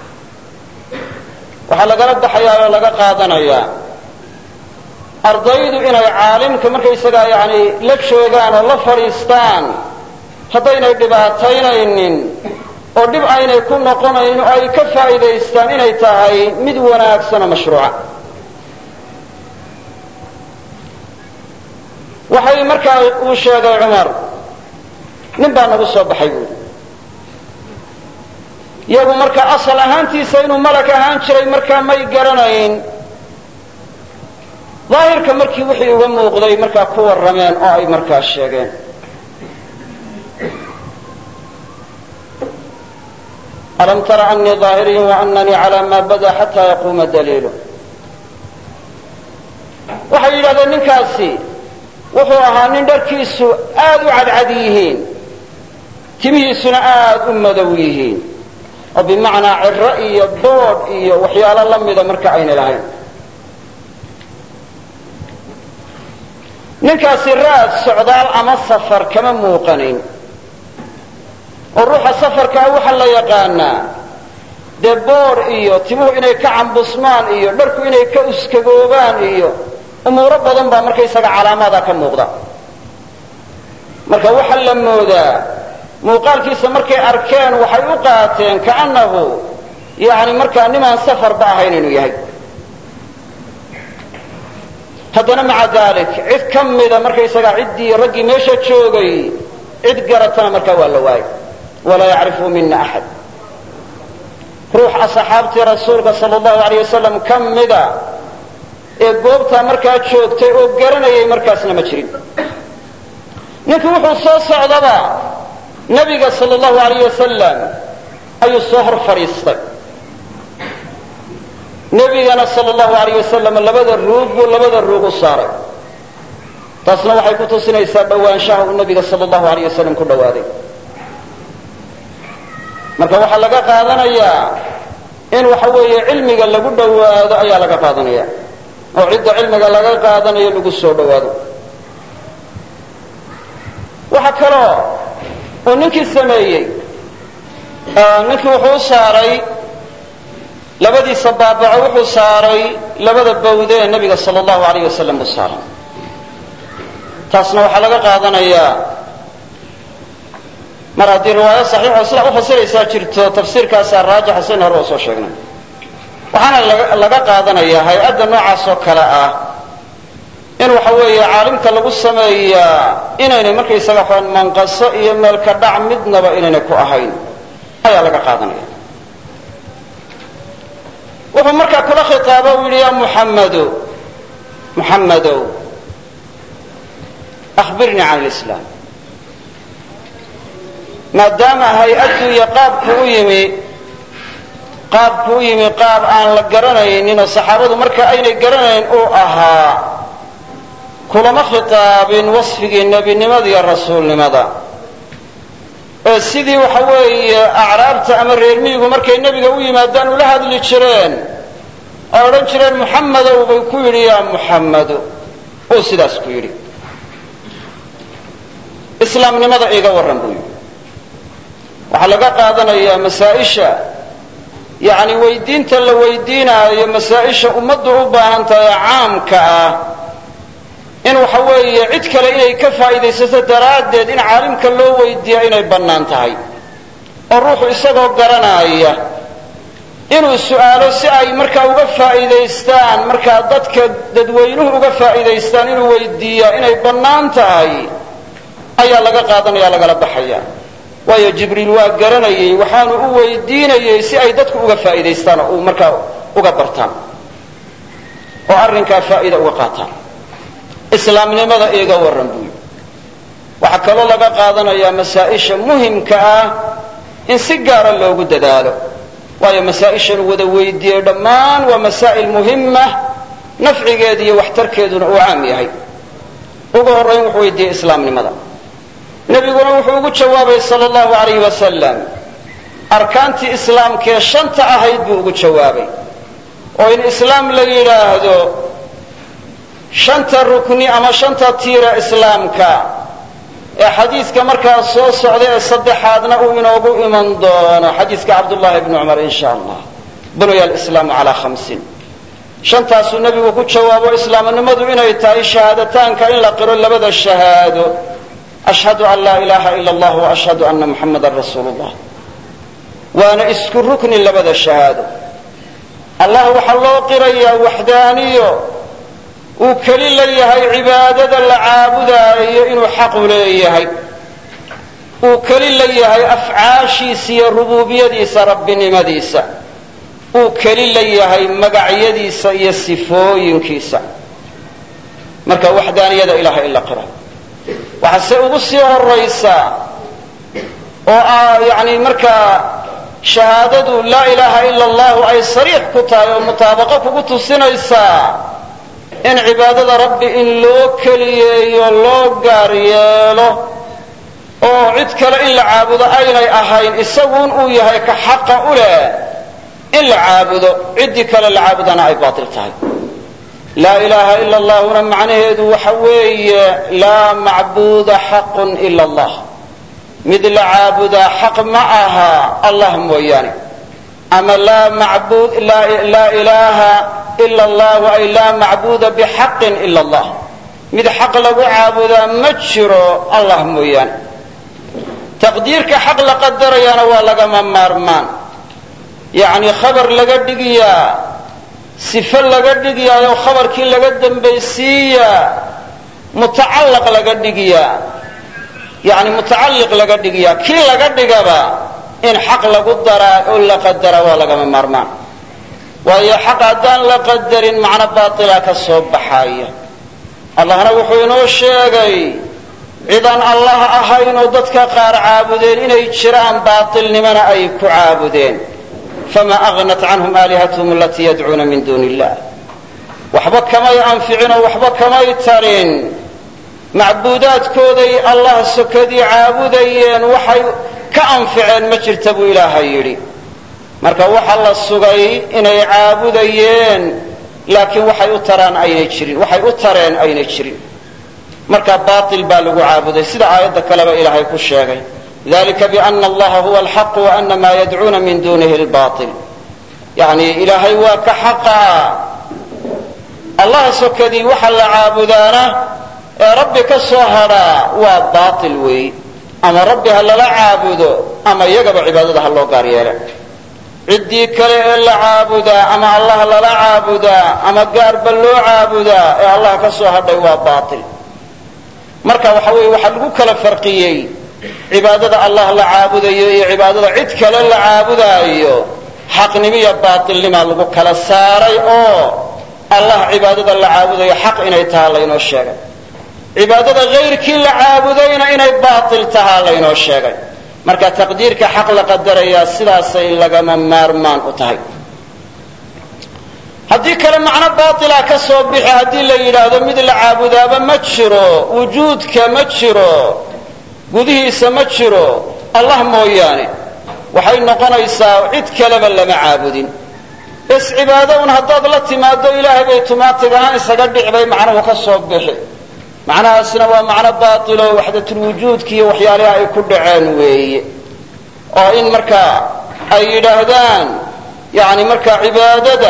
waxaa lagala baxayaa oo laga qaadanayaa ardaydu inay caalimka markaysagaa yani la joogaan oo la fadhiistaan haddaynay dhibaataynaynin oo dhib aynay ku noqonayn oo ay ka faa'iidaystaan inay tahay mid wanaagsan oo mashruuca waxay markaa uu sheegay cumar nin baa nagu soo baxay buuri iyagu markaa asal ahaantiisa inuu malag ahaan jiray markaa may garanayn daahirka markii wixii uga muuqday markaa ku warrameen oo ay markaa sheegeen alam tara anii daahiriyin waananii calaa maa bada xataa yaquuma daliilu waxay yidhahdeen ninkaasi wuxuu ahaa nin dharkiisu aad u cadcad yihiin timihiisuna aad u madow yihiin oo bimacnaa ciro iyo boodh iyo waxyaalo la mida marka ayna lahayn ninkaasi raad socdaal ama safar kama muuqanayn oo ruuxa safarkaa waxaa la yaqaanaa dee boodh iyo timuhu inay ka cambusmaan iyo dharku inay ka uskagoobaan iyo umuuro badan baa markaysaga calaamada ka muuqda marka waxaa la moodaa muuqaalkiisa markay arkeen waxay u qaateen kaannahu yani markaa nimaan safarba ahayn inuu yahay haddana maca dalik cid ka mida markaysaga ciddii raggii meesha joogay cid garatana markaa waa la waayay walaa yacrifu mina axad ruux asxaabtii rasuulka sala allahu alayh wasalam ka mida ee goobtaa markaa joogtay oo garanayay markaasna ma jirin ninkii wuxuu soo socdaba nebiga sala allahu alayh wasalam ayuu soo hor fadhiistay nebigana sala allahu alayh wasalam labada ruug buu labada ruug u saaray taasna waxay ku tusinaysaa dhowaanshaha uu nebiga sala allahu alayh wasalam ku dhowaaday marka waxaa laga qaadanayaa in waxa weeye cilmiga lagu dhowaado ayaa laga qaadanaya oo cidda cilmiga laga qaadanayo lagu soo dhowaado waxa kaloo uu ninkii sameeyey ninkii wuxuu u saaray labadiisa baabaco wuxuu saaray labada bawde ee nebiga sala allahu alayh wasalam u saaray taasna waxaa laga qaadanayaa mar haddii riwaayo saxiixoo sidaa ufasiraysaa jirto tafsiirkaasaa raajixa sin hore oo soo sheegnay waxaana laga qaadanayaa hay-adda noocaas oo kale ah in waxa weeye caalimka lagu sameeyaa inaynay markaysaga xan manqaso iyo meel ka dhac midnaba inaynay ku ahayn ayaa laga qaadanaya. wuxuu markaa kula khitaaba u yidhi ya muxammadu muxammadow akhbirnii can alislaam, maadaama hay-addu iyo qaabku u yimi qaabku u yimi qaab aan la garanaynin oo saxaabadu marka aynay garanayn uu ahaa, kulama khitaabin wasfigii nebinimada iyo rasuulnimada ee sidii waxa weeye acraabta ama reer miyigu markay nebiga u yimaadaan ula hadli jireen oo odhan jireen muxammadow bay ku yidhi yaa muxammadu, uu sidaas ku yidhi. islaamnimada iiga warran buu yidhi. waxaa laga qaadanayaa masaa-isha yacni weydiinta la weydiinaayo masaa-isha ummaddu u baahan tahay caamka ah in waxa weeye cid kale inay ka faa'iidaysato daraaddeed in caalimka loo weydiiya inay bannaan tahay, oo ruuxu isagoo garanaaya inuu su'aalo si ay markaa uga faa'iidaystaan, markaa dadka dadweynuhu uga faa'iidaystaan inuu weydiiyaa inay bannaan tahay ayaa laga qaadanaya, lagala baxaya. waayo jibriil waa garanayey waxaanu u weydiinayey si ay dadku uga faa'iidaystaan oo markaa uga bartaan oo arrinkaa faa'iida uga qaataan. islaamnimada iiga warran buu yidhi. waxaa kaloo laga qaadanayaa masaa-isha muhimka ah in si gaara loogu dadaalo, waayo masaa-ishan wada weydiiyey dhammaan waa masaa'il muhima, nafcigeeda iyo waxtarkeeduna uu caam yahay. ugu horrayn wuxuu weydiiyey islaamnimada. nebiguna wuxuu ugu jawaabay sala allahu alayh wasalam arkaantii islaamkee shanta ahayd buu ugu jawaabay, oo in islaam la yidhaahdo shanta rukni ama shanta tiira islaamka ee xadiidka markaa soo socda ee saddexaadna uu inoogu iman doono, xadiidka cabdullahi bni cumar in sha allah, bunuya alislaamu calaa khamsin. shantaasuu nebigu ku jawaabo islaamnimadu inay tahay shahaadataanka in la qiro labada shahaado, ashhadu an laa ilaaha ila allah wa ashhadu anna muxammadan rasuulu llah. waana isku rukni labada shahaado. allah waxaa loo qirayaa waxdaaniyo uu keli la yahay cibaadada la caabudaayo inuu xaqu leeyahay, uu keli la yahay afcaashiisa iyo rubuubiyadiisa rabbinimadiisa, uu keli la yahay magacyadiisa iyo sifooyinkiisa. marka waxdaaniyada ilahay in la qira waxaase ugu sii horaysaa oo ah yani markaa shahaadadu laa ilaaha ila allahu ay sariix ku tahay oo mutaabaqo kugu tusinaysaa in cibaadada rabbi in loo keliyeeyo loo gaar yeelo oo cid kale in la caabudo aynay ahayn, isaguun uu yahay ka xaqa u leh in la caabudo, ciddii kale la caabudana ay baatil tahay. laa ilaaha ila allahuna macnaheedu waxa weeye laa macbuuda xaqun ila allah, mid la caabudaa xaq ma aha allah mooyaane, ama laa macbuud laa ilaaha ila allahu ay laa macbuuda bixaqin ila allah, mid xaq lagu caabudaa ma jiro allah mooyaane. taqdiirka xaq la qadarayana waa lagama maarmaan, yacni khabar laga dhigiyaa, sifo laga dhigiyaayo khabarkii laga dambaysiiyaa, mutacallaq laga dhigiyaa, yani mutacalliq laga dhigiyaa, kii laga dhigaba in xaq lagu daraa oo la qadara waa lagama maarmaan. waayo xaq haddaan la qadarin macno baatila ka soo baxaya. allahna wuxuu inoo sheegay cidaan allah ahayn oo dadka qaar caabudeen inay jiraan baatilnimana ay ku caabudeen. fama aghnat canhum aalihatuhum alatii yadcuuna min duuni illah, waxba kamay anficin oo waxba kamay tarin macbuudaadkooday allah sokadii caabudayeen, waxay ka anficeen ma jirta buu ilaahay yidhi. marka waxa la sugay inay caabudayeen laakiin waxay u taraan aynay jirin, waxay u tareen aynay jirin. marka baatil baa lagu caabuday sida aayadda kaleba ilaahay ku sheegay, dalika biana allaha huwa alxaq wa ana maa yadcuuna min dunihi albaatil. yani ilaahay waa ka xaqa, allah sokadii waxa la caabudaana ee rabbi ka soo hadhaa waa baatil weey, ama rabbi ha lala caabudo ama iyagaba cibaadada ha loo gaar yeele. ciddii kale ee la caabudaa ama allah lala caabudaa ama gaarba loo caabudaa ee allah ka soo hadhay waa baatil. marka waxa weeye waxaa lagu kala farqiyey cibaadada allah la caabudayo iyo cibaadada cid kale la caabudaayo xaqnimiyo baatilnimaa lagu kala saaray oo allah cibaadada la caabudayo xaq inay tahaa laynoo sheegay, cibaadada hayrkii la caabudayna inay baatil tahaa laynoo sheegay. marka taqdiirka xaq la qadarayaa sidaasay lagama maarmaan u tahay. haddii kale macno baatila ka soo bixi haddii la yidhaahdo mid la caabudaaba ma jiro, wujuudka ma jiro, gudihiisa ma jiro allah mooyaane, waxay noqonaysaa cid kaleba lama caabudin. bes cibaado un haddaad la timaado ilaahay bay tumaatigana isaga dhic bay macnuhu ka soo bixi. macnahaasina waa macno baatilo waxdatulwujuudki iyo waxyaalaha ay ku dhaceen weeye, oo in markaa ay yidhaahdaan yani markaa cibaadada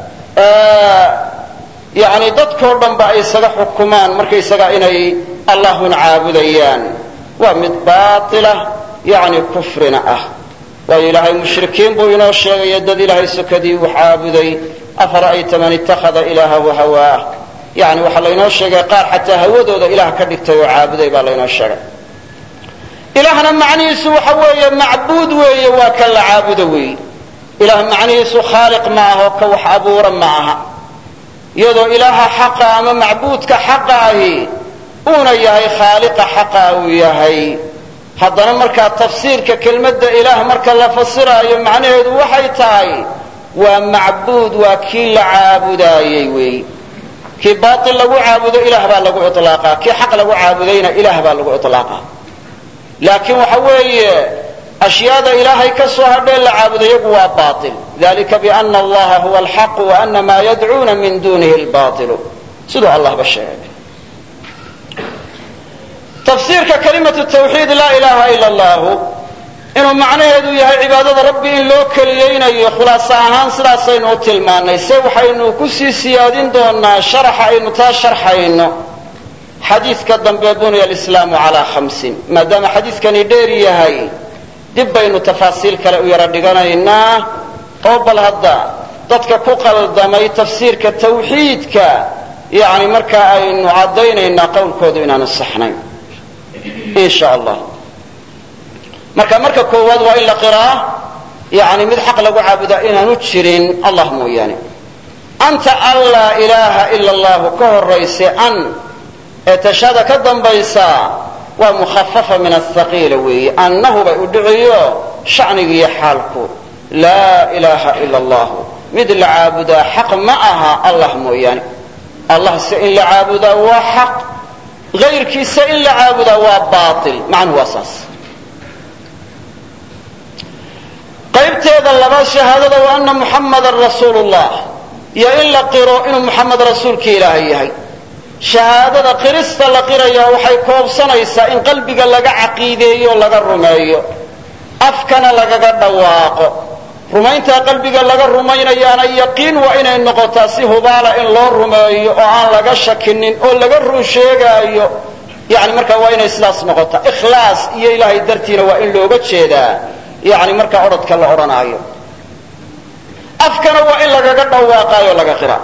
yani dadkoo dhanba ay isaga xukumaan markaysaga inay allahun caabudayaan waa mid baatila yani kufrina ah. waayo ilaahay mushrikiin buu inoo sheegaya dad ilaahay sokadii wax caabuday, afara'ayta man ittakhada ilaahahu hawaah, yani waxaa laynoo sheegay qaar xataa hawadooda ilaah ka dhigtay oo caabuday baa laynoo sheegay. ilaahna macnihiisu waxa weeye macbuud weeye, waa ka la caabudo weeye. ilaah macnihiisu khaaliq ma aho ka wax abuura ma aha, iyadoo ilaaha xaqa ama macbuudka xaqa ahi uuna yahay khaaliqa xaqa uu yahay. haddana markaa tafsiirka kelmadda ilaah marka la fasiraayo macnaheedu waxay tahay waa macbuud, waa kii la caabudaayey weeye. kii baatil lagu caabudo ilaah baa lagu iطlaaqaa, kii xaq lagu caabudayna ilaah baa lagu iطlaaqaa. laakiin waxa weeye ashyaada ilaahay ka soo hadhee la caabudo iyagu waa baatil. dalika biana allaha huwa alxaq waana maa yadcuuna min dunihi albatilu, siduu allahba sheegay. tafsiirka kalimatu tawxiid laa ilaha ila allahu inuu macnaheedu yahay cibaadada rabbi in loo keliyeynayo khulaaso ahaan sidaasaynu u tilmaanay. se waxaynu ku sii siyaadin doonaa sharaxa aynu taa sharxayno xadiidka dambe bunya alislaamu calaa khamsin. maadaama xadiidkani dheer yahay dib baynu tafaasiil kale u yaro dhiganaynaa oo bal hadda dadka ku qaldamay tafsiirka tawxiidka yani markaa aynu caddaynaynaa qowlkoodu inaanu saxnayn in sha allah. marka marka koowaad waa in la qiraa yani mid xaq lagu caabudaa inaanu jirin allah mooyaane. anta an laa ilaaha ila allahu ka horayse an ee tashada ka dambaysaa waa mukhafafa min athaqiila weeye, annahu bay u dhiciyo shacnigiiyo xaalku laa ilaaha ila allahu mid la caabudaa xaq ma aha allah mooyaane. allah se in la caabudaa waa xaq, hayrkiisa in la caabudaa waa baatil. macnuhu waa saas. qaybteeda labaad shahaadada wa ana muxammadan rasuulu llah, iyo in la qiro inuu muxamed rasuulkii ilaahay yahay. shahaadada qirista la qirayaa waxay koobsanaysaa in qalbiga laga caqiideeyo laga rumeeyo, afkana lagaga dhawaaqo. rumayntaa qalbiga laga rumaynayaana yaqiin waa inay noqotaa si hubaala in loo rumeeyo oo aan laga shakinin oo laga run sheegaayo. yani markaa waa inay sidaas noqotaa. ikhlaas iyo ilaahay dartiina waa in looga jeedaa yani markaa odhadka la odhanaayo. afkana waa in lagaga dhawaaqaayo laga qira.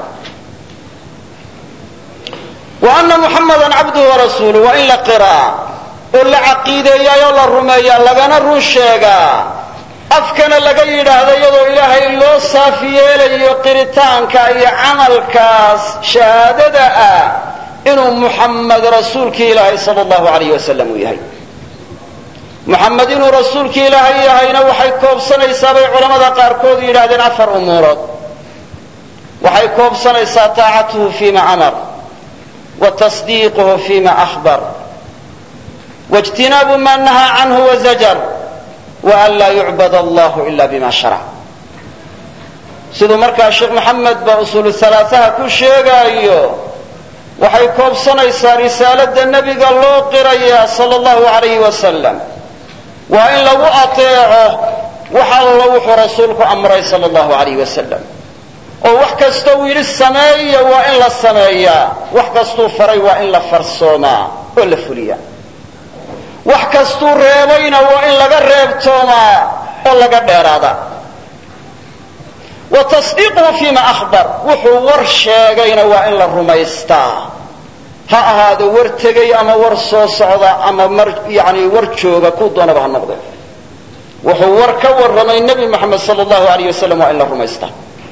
wa ana muxamadan cabduhu warasuuluh waa in la qiraa oo la caqiideeyaayoo la rumeeyaa lagana run sheegaa. afkana laga yidhaahdo iyadoo ilaahay loo saafi yeelayo qiritaanka iyo camalkaas shahaadada ah inuu muxamed rasuulkii ilaahay sala allahu alayh wasalam uu yahay. muxamed inuu rasuulkii ilaahay yahayna waxay koobsanaysaa bay culamada qaarkood yidhahdeen afar umuurood. waxay koobsanaysaa taacatuhu fima amar wa tasdiiquhu fima ahbar waijtinaabu ma nahaa canhu wazajar waan laa yucbad allahu ila bima sharac. siduu markaa sheekh moxamed ba usuulu halaasaha ku sheegaayo waxay koobsanaysaa risaalada nebiga loo qirayaa sala allahu alayhi wasalam waa in lagu ateeco wax allo wuxuu rasuulku amray sala allahu alayh wasalam, oo wax kasta uu yidhi sameeya waa in la sameeyaa, wax kastuu faray waa in la farsoomaa oo la fuliyaa, wax kastuu reebayna waa in laga reebtoomaa oo laga dheeraada. wa tasdiiquhu fima akhbar wuxuu war sheegayna waa in la rumaystaa ha ahaado war tegay ama war soo socda ama mar yani war jooga ku doonaba ha noqde wuxuu war ka warramay nebi moxamed sala allahu alayh wasalam waa in la rumaystaa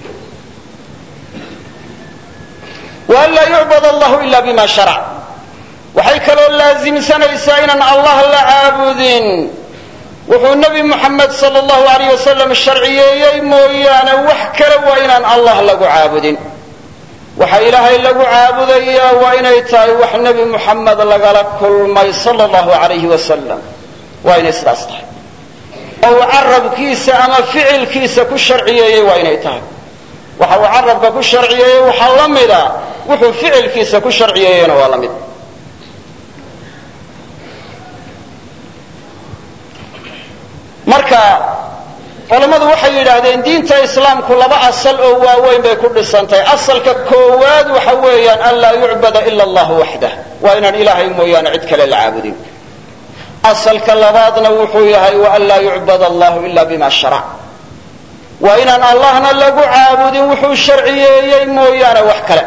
wa an laa yucbad allahu ila bima sharac waxay kaloo laasimsanaysaa inaan allah la caabudin wuxuu nebi moxamed sala allahu alayh wasalam sharciyeeyey mooyaane wax kale waa inaan allah lagu caabudin waxa ilaahay lagu caabudayaa waa inay tahay wax nebi moxamed lagala kulmay sala allahu alayhi wasalam waa inay sidaas tahay oo uu carabkiisa ama ficilkiisa ku sharciyeeyey waa inay tahay waxa uu carabka ku sharciyeeyey waxaa la mida wuxuu ficilkiisa ku sharciyeeyeyna waa la mid marka culammadu waxay yidhaahdeen diinta islaamku laba asal oo waaweyn bay ku dhisantahay asalka koowaad waxa weeyaan an laa yucbada ila allahu waxdah waa inaan ilaahay mooyaane cid kale la caabudin asalka labaadna wuxuu yahay wa an laa yucbad allahu ila bima sharac waa inaan allahna lagu caabudin wuxuu sharciyeeyey mooyaane wax kale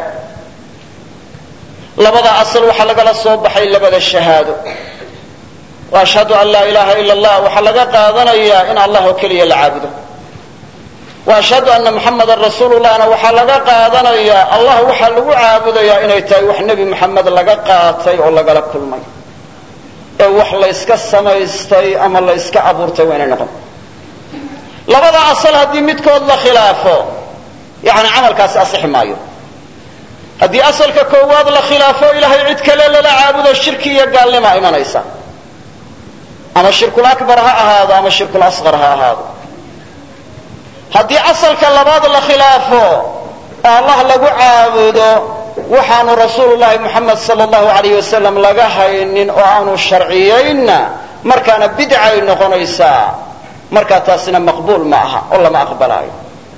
labada asal waxaa lagala soo baxay labada shahaado ashhadu an laa ilaha ila allah waxaa laga qaadanayaa in allah oo keliya la caabudo wa ashhadu anna muxamadan rasuulullahna waxaa laga qaadanayaa allah waxaa lagu caabudayaa inay tahay wax nebi moxamed laga qaatay oo lagala kulmay ee wax layska samaystay ama layska abuurtay waa inay noqon labada asal haddii midkood la khilaafo yani camalkaasi asixi maayo haddii asalka koowaad la khilaafo ilahay cid kale lala caabudo shirki iyo gaalnima imanaysa ama shirkul akbar ha ahaado ama shirkul asqar ha ahaado haddii asalka labaad la khilaafo oo allah lagu caabudo waxaanu rasuulu llahi moxamed sala allahu alayh wasalam laga haynin oo aanu sharciyeynna markaana bidcay noqonaysaa markaa taasina maqbuul ma aha oo lama aqbalaayo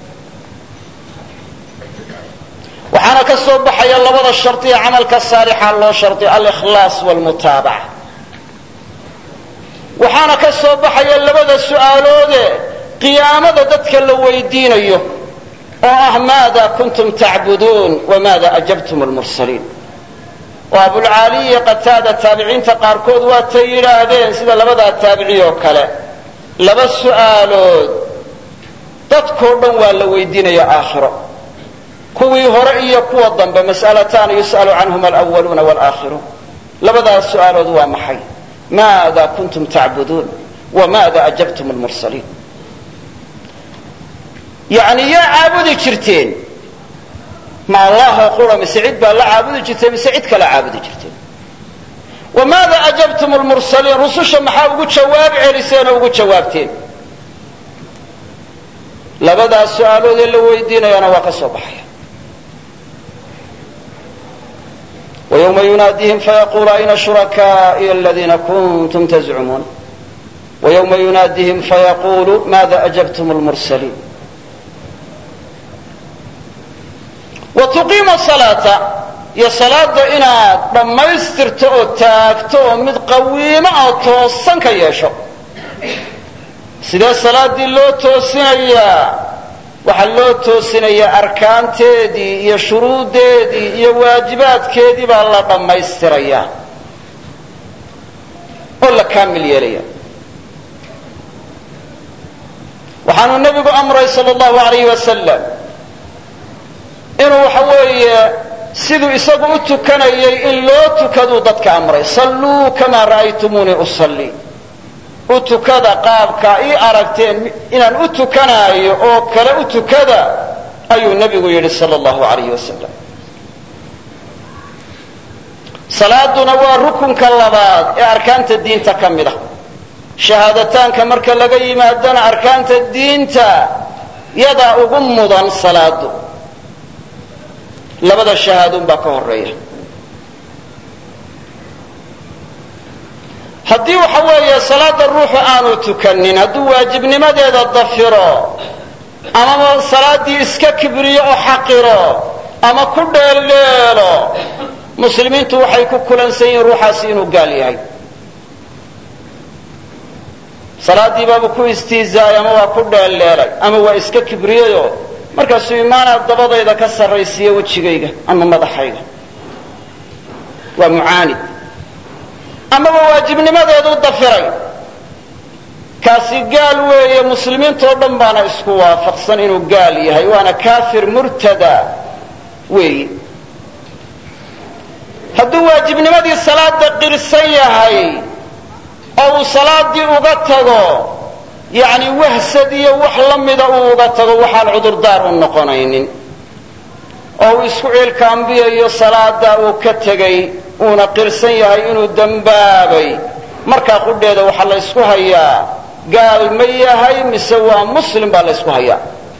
waxaana ka soo baxaya labada shardi ee camalka saalixa loo shardi alikhlaas wlmutaabaca waxaana ka soo baxaya labada su'aaloode qiyaamada dadka la weydiinayo oo ah maada kuntum tacbuduun wamaada ajabtum lmursaliin oo abulcaaliy iyo qataada taabiciinta qaarkood waatay yidhaahdeen sida labadaa taabici oo kale laba su'aalood dadkoo dhan waa la weydiinaya aakhiro kuwii hore iyo kuwa dambe mas'alataani yus'alu canhuma alwaluuna walaakhiruun labadaas su'aalood waa maxay maada kuntum tacbuduun wamaada ajabtum lmursaliin yani yaa caabudi jirteen ma allahoo qura mise cid baa la caabudi jirteen mise cid kala caabudi jirteen wamaada ajabtum lmursaliin rususha maxaa ugu jawaab celiseen oo ugu jawaabteen labadaas su-aaloodee la weydiinayana waa ka soo baxaya ويوم يناديهم فيقول أين شركائي الذين كنتم تزعمون ويوم يناديهم فيقول ماذا أجبتم المرسلين وتقيم الصلاة يا صلاة إناد دمايسترت oo taagto mid qawiimo oo toosan ka yeesho sidee salaadii loo toosinayaa waxaa loo toosinayaa arkaanteedii iyo shuruudeedii iyo waajibaadkeedii baa la dhammaystirayaa oo la kaamil yeelaya waxaanu nebigu amray sala allahu alayh wasalam inuu waxa weeye siduu isagu u tukanayay in loo tukaduu dadka amray salluu kamaa ra'aytumuunii usallii u tukada qaabka ii aragteen inaan u tukanaayo oo kale u tukada ayuu nebigu yidhi sala allahu alayh wasalam salaaduna waa rukunka labaad ee arkaanta diinta ka mid ah shahaadataanka marka laga yimaadana arkaanta diinta yadaa ugu mudan salaadu labada shahaadun baa ka horeeya haddii waxa weeye salaada ruuxu aanu tukanin hadduu waajibnimadeeda dafiro amaba salaadii iska kibriyo oo xaqiro ama ku dheeldheelo muslimiintu waxay ku kulansan yihiin ruuxaasi inuu gaal yahay salaadii baaba ku istiizaay ama waa ku dheeldheelay ama waa iska kibriyayoo markaasuu imaanaad dabadayda ka sarraysiiya wejigayga ama madaxayga waa mucaanid amaba waajibnimadeeduu dafiray kaasi gaal weeye muslimiintoo dhan baana isku waafaqsan inuu gaal yahay waana kaafir murtada weeye hadduu waajibnimadii salaada qirsan yahay oo uu salaadii uga tago yacni wahsad iyo wax la mida uu uga tago waxaan cudurdaar u noqonaynin oo uu isku ciilkaambiyayo salaada uu ka tegay uuna qirsan yahay inuu dembaabay markaa qudheeda waxaa la ysku hayaa gaal ma yahay mise waa muslim baa la ysku hayaa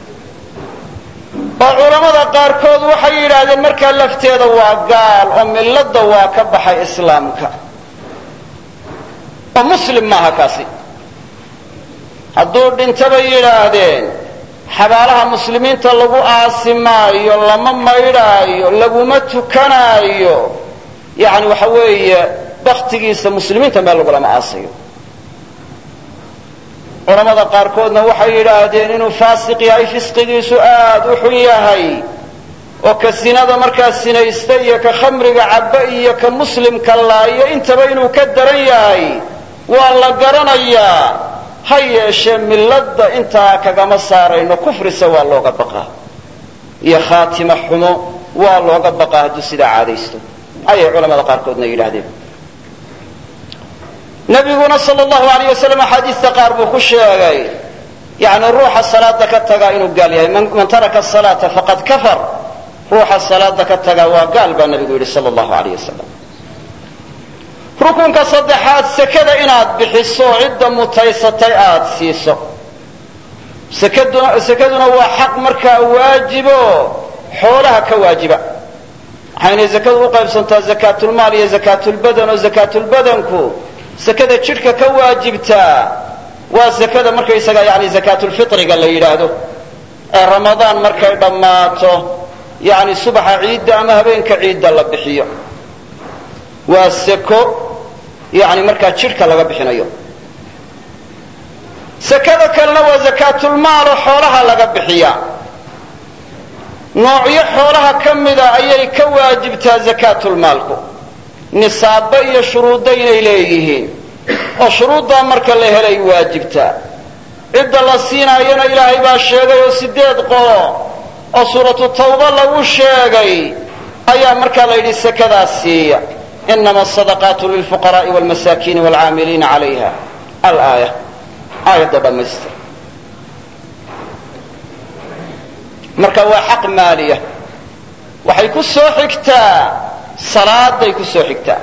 oo culammada qaarkood waxay yidhaahdeen markaa lafteeda waa gaal oo milladda waa ka baxay islaamka oo muslim maaha kaasi hadduu dhinto bay yidhaahdeen xabaalaha muslimiinta lagu aasi maayo lama maydhaayo laguma tukanaayo yacni waxa weeye baktigiisa muslimiinta meel lagulama aasayo culammada qaarkoodna waxay yidhaahdeen inuu faasiq yahay fisqigiisu aad u xun yahay oo ka sinada markaa sinaysta iyo ka khamriga cabba iyo ka muslimka laayo intaba inuu ka daran yahay waa la garanayaa ha yeeshee milladda intaa kagama saarayno kufrise waa looga baqaa iyo khaatima xumo waa looga baqaa hadduu sidaa caadaysto ayay culamada qaarkoodna yidhaahdeen nabiguna sal allahu alayh wasalam axaadiista qaar buu ku sheegay yani ruuxa salaada ka tagaa inuu gaal yahay man taraka asalaata faqad kafar ruuxa salaada ka tagaa waa gaal baa nabigu yidhi sal allahu alayh wasalam rukunka saddexaad sekada inaad bixiso cidda mutaysatay aad siiso sekaduna sekaduna waa xaq markaa waajibo xoolaha ka waajiba waxaynay zakadu u qaybsantaa zakaatulmaal iyo zakaatulbadan oo zakaatulbadanku sekada jidhka ka waajibtaa waa sekada markaysaga yani zakaatulfitriga la yidhaahdo ee ramadaan markay dhammaato yani subaxa ciidda ama habeenka ciidda la bixiyo waa seko yani markaa jidhka laga bixinayo sekada kalena waa zakaatulmaalo xoolaha laga bixiyaa noocyo xoolaha ka mida ayay ka waajibtaa zakaatulmaalku nisaabo iyo shuruudda inay leeyihiin oo shuruuddaa marka la helay waajibtaa cidda la siinaayana ilaahay baa sheegay oo sideed qolo oo suuratu tawba lagu sheegay ayaa markaa la yidhi sekadaas siiya inama asadaqaatu lilfuqaraai wlmasaakiini wlcaamiliina calayha alaaya aayadda dhammaystir marka waa xaq maaliya waxay ku soo xigtaa salaaday ku soo xigtaa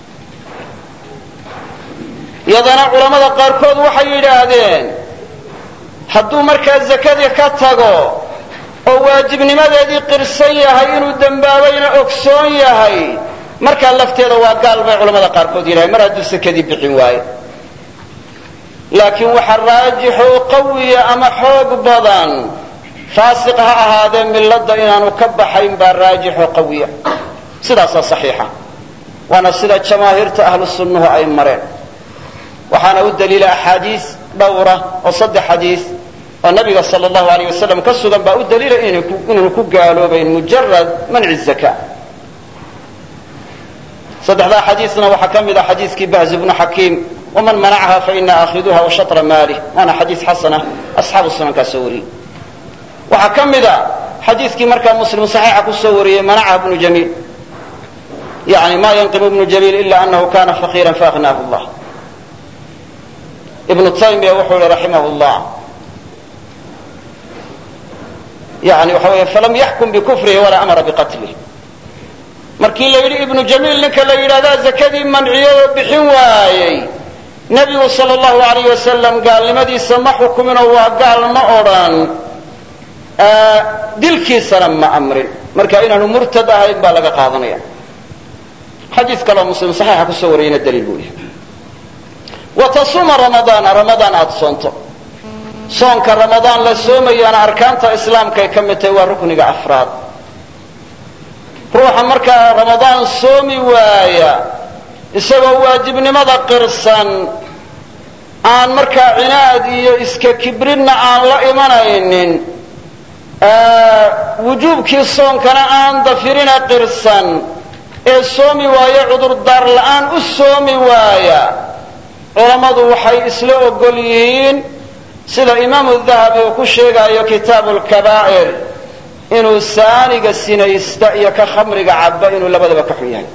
iyadana culammada qaarkood waxay yidhaahdeen hadduu markaa zakadii ka tago oo waajibnimadeedii qirsan yahay inuu dembaabayna ogsoon yahay markaa lafteeda waa gaal bay culamada qaarkood yidhahdeen mar hadduu sakadii bixin waayo laakiin waxa raajixo qawiya ama xoog badan faasiq ha ahaadee milladda inaanu ka baxayn baa raajixo qawiya sidaasaa saxiixa waana sida jamaahiirta ahlu sunnuhu ay mareen waxaana u daliila axaadiis dhowra oo saddex xadiis oo nabiga sal allahu alayh wasalam ka sugan baa u daliila inaanu ku gaaloobayn mujarad manci zaka saddexdaa xadiisna waxaa ka mid a xadiiskii bahz bnu xakiim waman manacaha faina aakhiduha wa shatra maalih waana xadiis xasana asxaabu sunankaa soo wariyey waxaa ka mid a xadiiskii markaa muslim saxiixa ku soo wariyey manacaha bnu jamiil yani ma yanqimu ibnu jamiil ila anahu kana faqiiran faaghnaahu llah ibnu taymiya wuxuu yihi raximah llah yani waxa weeye falam yaxkum bikufrihi walaa amara biqatlih markii la yidhi ibnu jamiil ninka la yidhahdaa zakadii manciyadoo bixin waayey nebigu sal allahu alayh wasalam gaalnimadiisa ma xukuminoo waa gaal ma odhan dilkiisana ma amrin marka inaanu murtad ahayn baa laga qaadanaya xadiis kaloo muslim saxiixa kusoo wariyeyna daliil buu yahay wa tasuuma ramadaana ramadaan aada soonto soonka ramadaan la soomayaana arkaanta islaamkaay ka mid tahay waa rukniga afraad ruuxa markaa ramadaan soomi waaya isagoo waajibnimada qirsan aan markaa cinaad iyo iska kibrinna aan la imanaynin wujuubkii soonkana aan dafirina qirsan ee soomi waaye cudurdaar la'aan u soomi waaya culammadu waxay isla ogol yihiin sida imaamu dahabi uu ku sheegayo kitaabu lkabaa'ir inuu saaniga sinaysta iyo ka khamriga cabba inuu labadaba ka xun yahay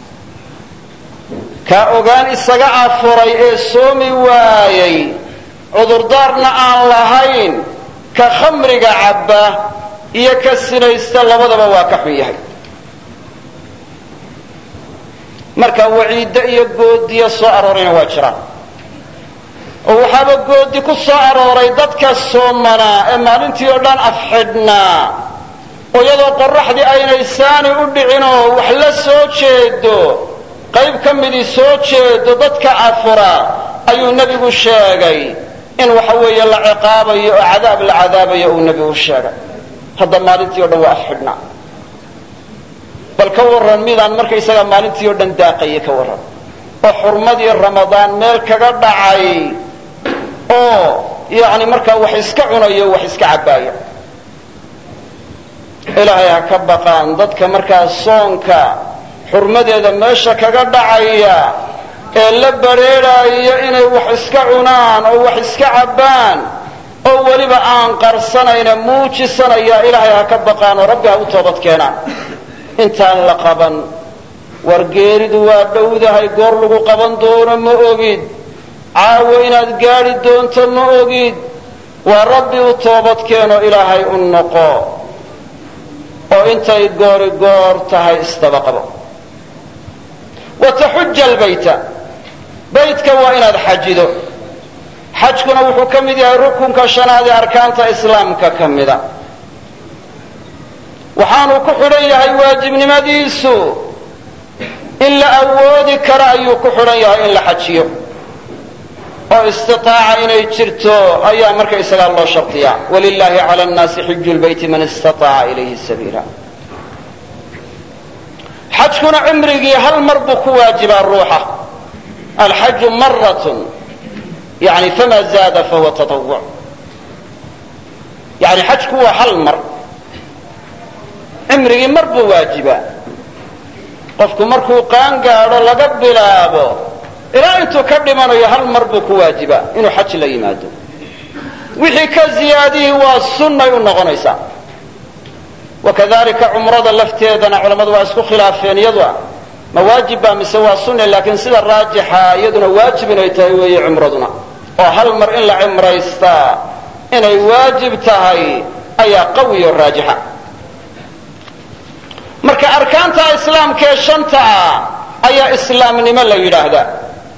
kaa ogaan isaga afuray ee soomi waayey cudurdaarna aan lahayn ka khamriga cabba iyo ka sinaysta labadaba waa ka xun yahay marka waciiddo iyo goodiyo soo aroorayna waa jiraan oo waxaaba goodi ku soo arooray dadka soomanaa ee maalintii oo dhan afxidhnaa oo iyadoo qorraxdii aynay saani u dhicinoo wax la soo jeedo qayb ka midii soo jeedo dadka afura ayuu nebigu sheegay in waxa weeye la ciqaabayo oo cadaab la cadaabayo uu nebigu sheegay hadda maalintii o dhan waa afxidhnaa bal ka warran midaan markaysaga maalintii oo dhan daaqayay ka warran oo xurmadii ramadaan meel kaga dhacay oo yacni markaa wax iska cunayo wax iska cabbaaya ilaahay ha ka baqaan dadka markaa soonka xurmadeeda meesha kaga dhacaya ee la badrheedhaayo inay wax iska cunaan oo wax iska cabbaan oo weliba aan qarsanayna muujisanaya ilaahay ha ka baqaan oo rabbi ha u toobad keenaan intaan la qaban war geeridu waa dhowdahay goor lagu qaban doono ma ogid caawo inaad gaadhi doonto ma ogid waa rabbi u toobad keeno ilaahay u noqo oo intay goori goor tahay istaba qabo wataxuja albayta baytka waa inaad xajido xajkuna wuxuu ka mid yahay rukunka shanaad ee arkaanta islaamka ka mida waxaanuu ku xidhan yahay waajibnimadiisu in la awoodi karo ayuu ku xidhan yahay in la xajiyo oo istitaaca inay jirto ayaa marka isagaa loo shardiyaa walilahi cala nnaasi xiju lbayti man istataaca ilayhi sabiila xajkuna cimrigii hal mar buu ku waajibaa ruuxa alxaju maratun yani fama zaada fahuwa tatawuc yani xajku waa hal mar cimrigii mar buu waajibaa qofku markuu qaan gaadho laga bilaabo ilaa intuu ka dhimanayo hal mar buu ku waajibaa inuu xaj la yimaado wixii ka ziyaadihii waa sunnay u noqonaysaa wakadalika cumrada lafteedana culammadu waa isku khilaafeen iyadua ma waajib baa mise waa sunne laakiin sida raajixa iyaduna waajib inay tahay weeye cumraduna oo hal mar in la cimraystaa inay waajib tahay ayaa qawiyo raajixa marka arkaanta islaamkaee shanta ah ayaa islaamnimo la yidhaahdaa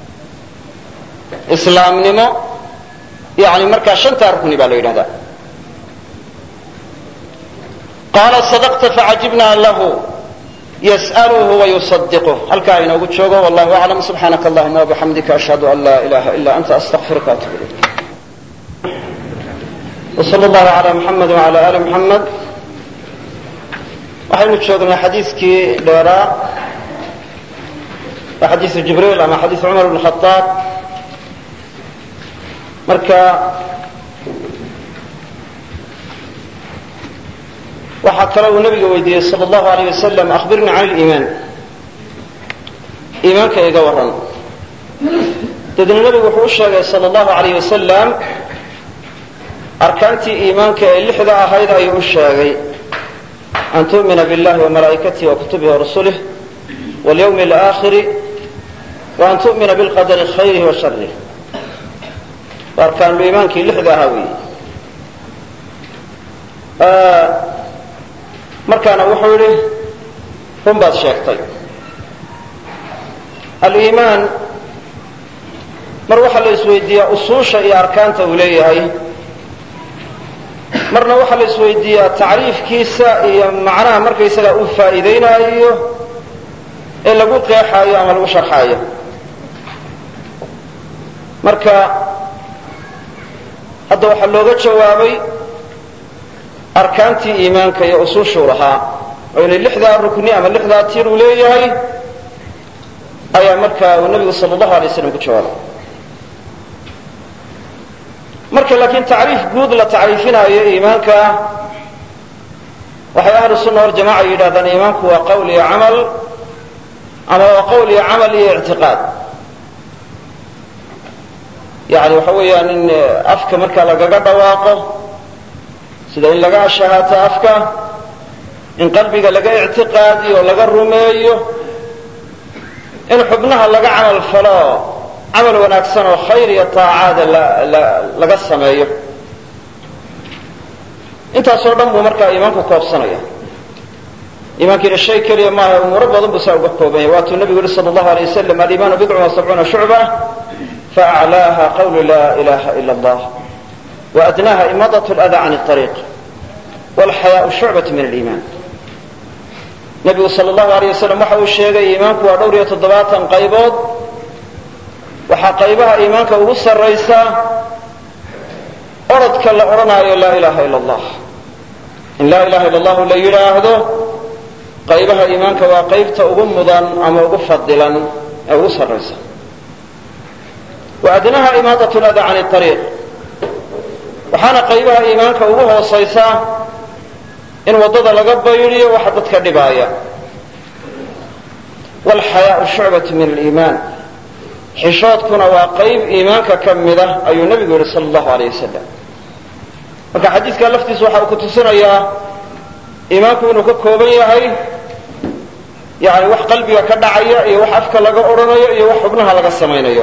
islaamnimo yani markaa shantaa rukni baa la yidhahdaa qaala sadaqta facajibnaa lahu yas'aluhu wayusadiquh halkaa inoogu joogo wallahu aclam subxaanaka allahuma wabixamdika ashhadu an laa ilaha ila anta astaqfiruka atub ilayk wsal allahu ala muxamed wala ali muxamed waxaynu joognay xadiiskii dheeraa waa xadiisu jibriil ama xadiisu cumar bn khaaab marka waxaa kale uu nabiga weydiiyey sal allahu alayh wasalam akhbirnii can liimaan iimaanka iga waran dadna nabigu wuxuu u sheegay sal allahu alayh wasalam arkaantii iimaanka ee lixda ahayd ayuu u sheegay an tu'mina biاllahi وamalaa'ikatihi وkutubihi وrasulih wاlyawmi اlآakhiri وan tu'mina biاlqadari khayrihi wa sharih waa arkaanul iimaankii lixda ahaa weeye markaana wuxuu yidhi run baad sheegtay aliimaan mar waxaa la isweydiiyaa usuusha iyo arkaanta uu leeyahay marna waxaa la isweydiiyaa tacriifkiisa iyo macnaha markaysaga uu faa'iidaynaayo ee lagu qeexaayo ama lagu sharxaayo marka hadda waxaa looga jawaabay arkaantii iimaanka iyo usuushuu lahaa oo inay lixdaa rukni ama lixdaa tiir uu leeyahay ayaa markaa uu nabigu sal allahu alay waslam ku jawaabay marka laakiin tacriif guud la tacriifinaayo iimaanka waxay ahlu sunna waljamaca yidhahdaan iimaanku waa qowl iyo camal ama waa qowl iyo camal iyo ictiqaad. yani waxa weeyaan in afka markaa lagaga dhawaaqo sida in laga ashahaato afka, in qalbiga laga ictiqaadiyo laga rumeeyo, in xubnaha laga camal falo camal wanaagsan oo khayr iyo taacaada laga sameeyo. intaasoo dhan buu markaa iimaanku koobsanaya. iimaankiina shay keliya maaha, umuuro badan buu saa uga kooban yahay. waatuu nabigu yihi sal allahu alay wasalam aliimaanu bidcun wa sabcuuna shucba faaclaaha qawlu laa ilaha ila allah waadnaha imadat lada can ariiq walxayaau shucbat min aliimaan. nabigu sal allahu alayh wasalam waxa uu sheegay iimaanku waa dhowr iyo toddobaatan qaybood. waxaa qaybaha iimaanka ugu sarraysa orodka la odhanaayo laa ilaha ila allah. in laa ilaha illa allahu la yidhaahdo qaybaha iimaanka waa qaybta ugu mudan ama ugu fadilan ee ugu sarraysa. waadnaha imaadat lada can ariiq, waxaana qaybaha iimaanka ugu hoosaysa in waddada laga baydiyo waxa dadka dhibaaya. walxayaau shucbatu min aliimaan, xishoodkuna waa qayb iimaanka ka mid ah ayuu nabigu yihi sal allahu alayh wasalam. marka xadiidka laftiisa waxa uu ku tusinayaa iimaanku inuu ka kooban yahay yani wax qalbiga ka dhacaya iyo wax afka laga odhanayo iyo wax xubnaha laga samaynayo.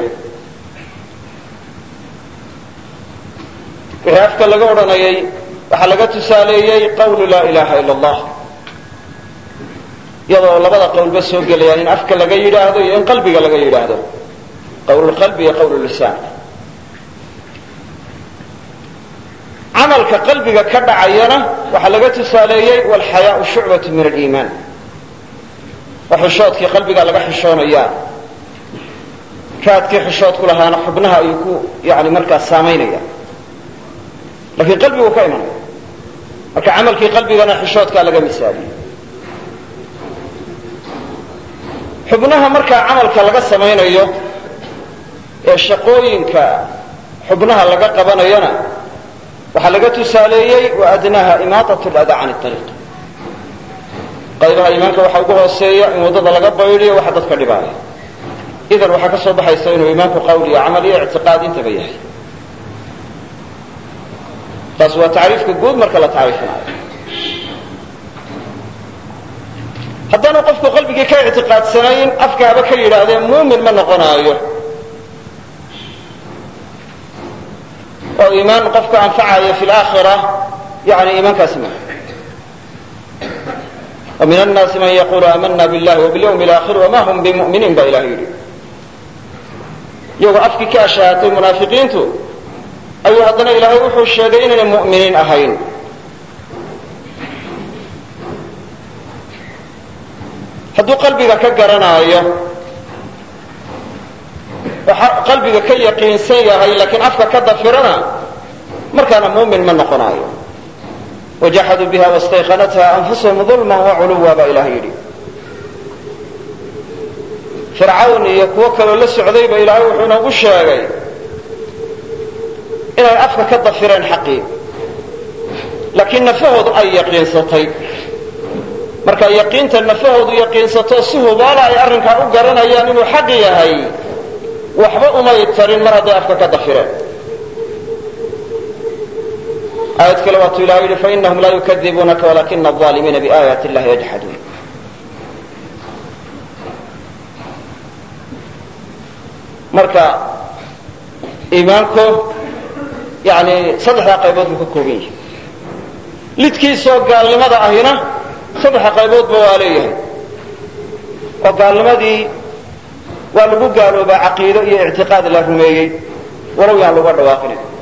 wixii afka laga odhanayay waxaa laga tusaaleeyey qawlu laa ilaha ila allah, iyadoo labada qowlba soo gelayaan in afka laga yidhaahdo iyo in qalbiga laga yidhaahdo, qawlulqalbi iyo qawlulisaan. camalka qalbiga ka dhacayana waxaa laga tusaaleeyey walxayaau shucbatu min aliimaan, oo xishoodkii qalbiga laga xishoonayaa, raadkii xishoodku lahaana xubnaha ayuu ku yani markaa saamaynaya, lakiin qalbigu ka imanaya. marka camalkii qalbigana xishoodkaa laga misaaliyey. xubnaha markaa camalka laga samaynayo ee shaqooyinka xubnaha laga qabanayona waxaa laga tusaaleeyey waadnaha imaadat lada can ariiq. qaybaha iimaanka waxaa ugu hooseeya in waddada laga baydiyo waxa dadka dhibaaya. idan waxaa ka soo baxaysa inuu iimaanku qowl iyo camal iyo ictiqaad intaba yahay. taas waa tacriifka guud marka la tacriifinayo. haddaanu qofku qalbigii ka ictiqaadsanayn afkaaba ka yidhaahdee muumin ma noqonaayo, oo iimaan qofka anfacaya fi laakhira yani iimaankaasi ma. wa min annaasi man yaqulu aamana billahi wabilyawmi alaakhir wama hum bimuminiin baa ilahay yidhi. iyagoo afkii ka ashahatay munaafiqiintu ayuu haddana ilaahay wuxuu sheegay inaynay mu'miniin ahayn. hadduu qalbiga ka garanaayo oo qalbiga ka yaqiinsan yahay laakiin afka ka dafirana markaana muumin ma noqonaayo. wajaxaduu biha wastayqanatha anfusuhum dulman waculuwa baa ilahay yidhi. fircawn iyo kuwo kaloo la socdayba ilaahay wuxuu inoogu sheegay inay afka ka dafireen xaqii, laakiin nafahoodu ay yaqiinsatay. marka yaqiinta nafahoodu yaqiinsato si hubaala ay arrinkaa u garanayaan inuu xaq yahay waxba umay tarin mar hadday afka ka dafireen. aayad kale waatuu ilahay yidhi fainahum laa yukadibuunaka walakina alظaalimiina biaayaati illahi yajxaduun. marka iimaanku yani saddexdaa qaybood buu ka kooban yahay. lidkiisoo gaalnimada ahina saddexa qayboodba waa leeyahay. oo gaalnimadii waa lagu gaaloobaa caqiido iyo ictiqaad la rumeeyey walow yaan laga dhawaaqinin.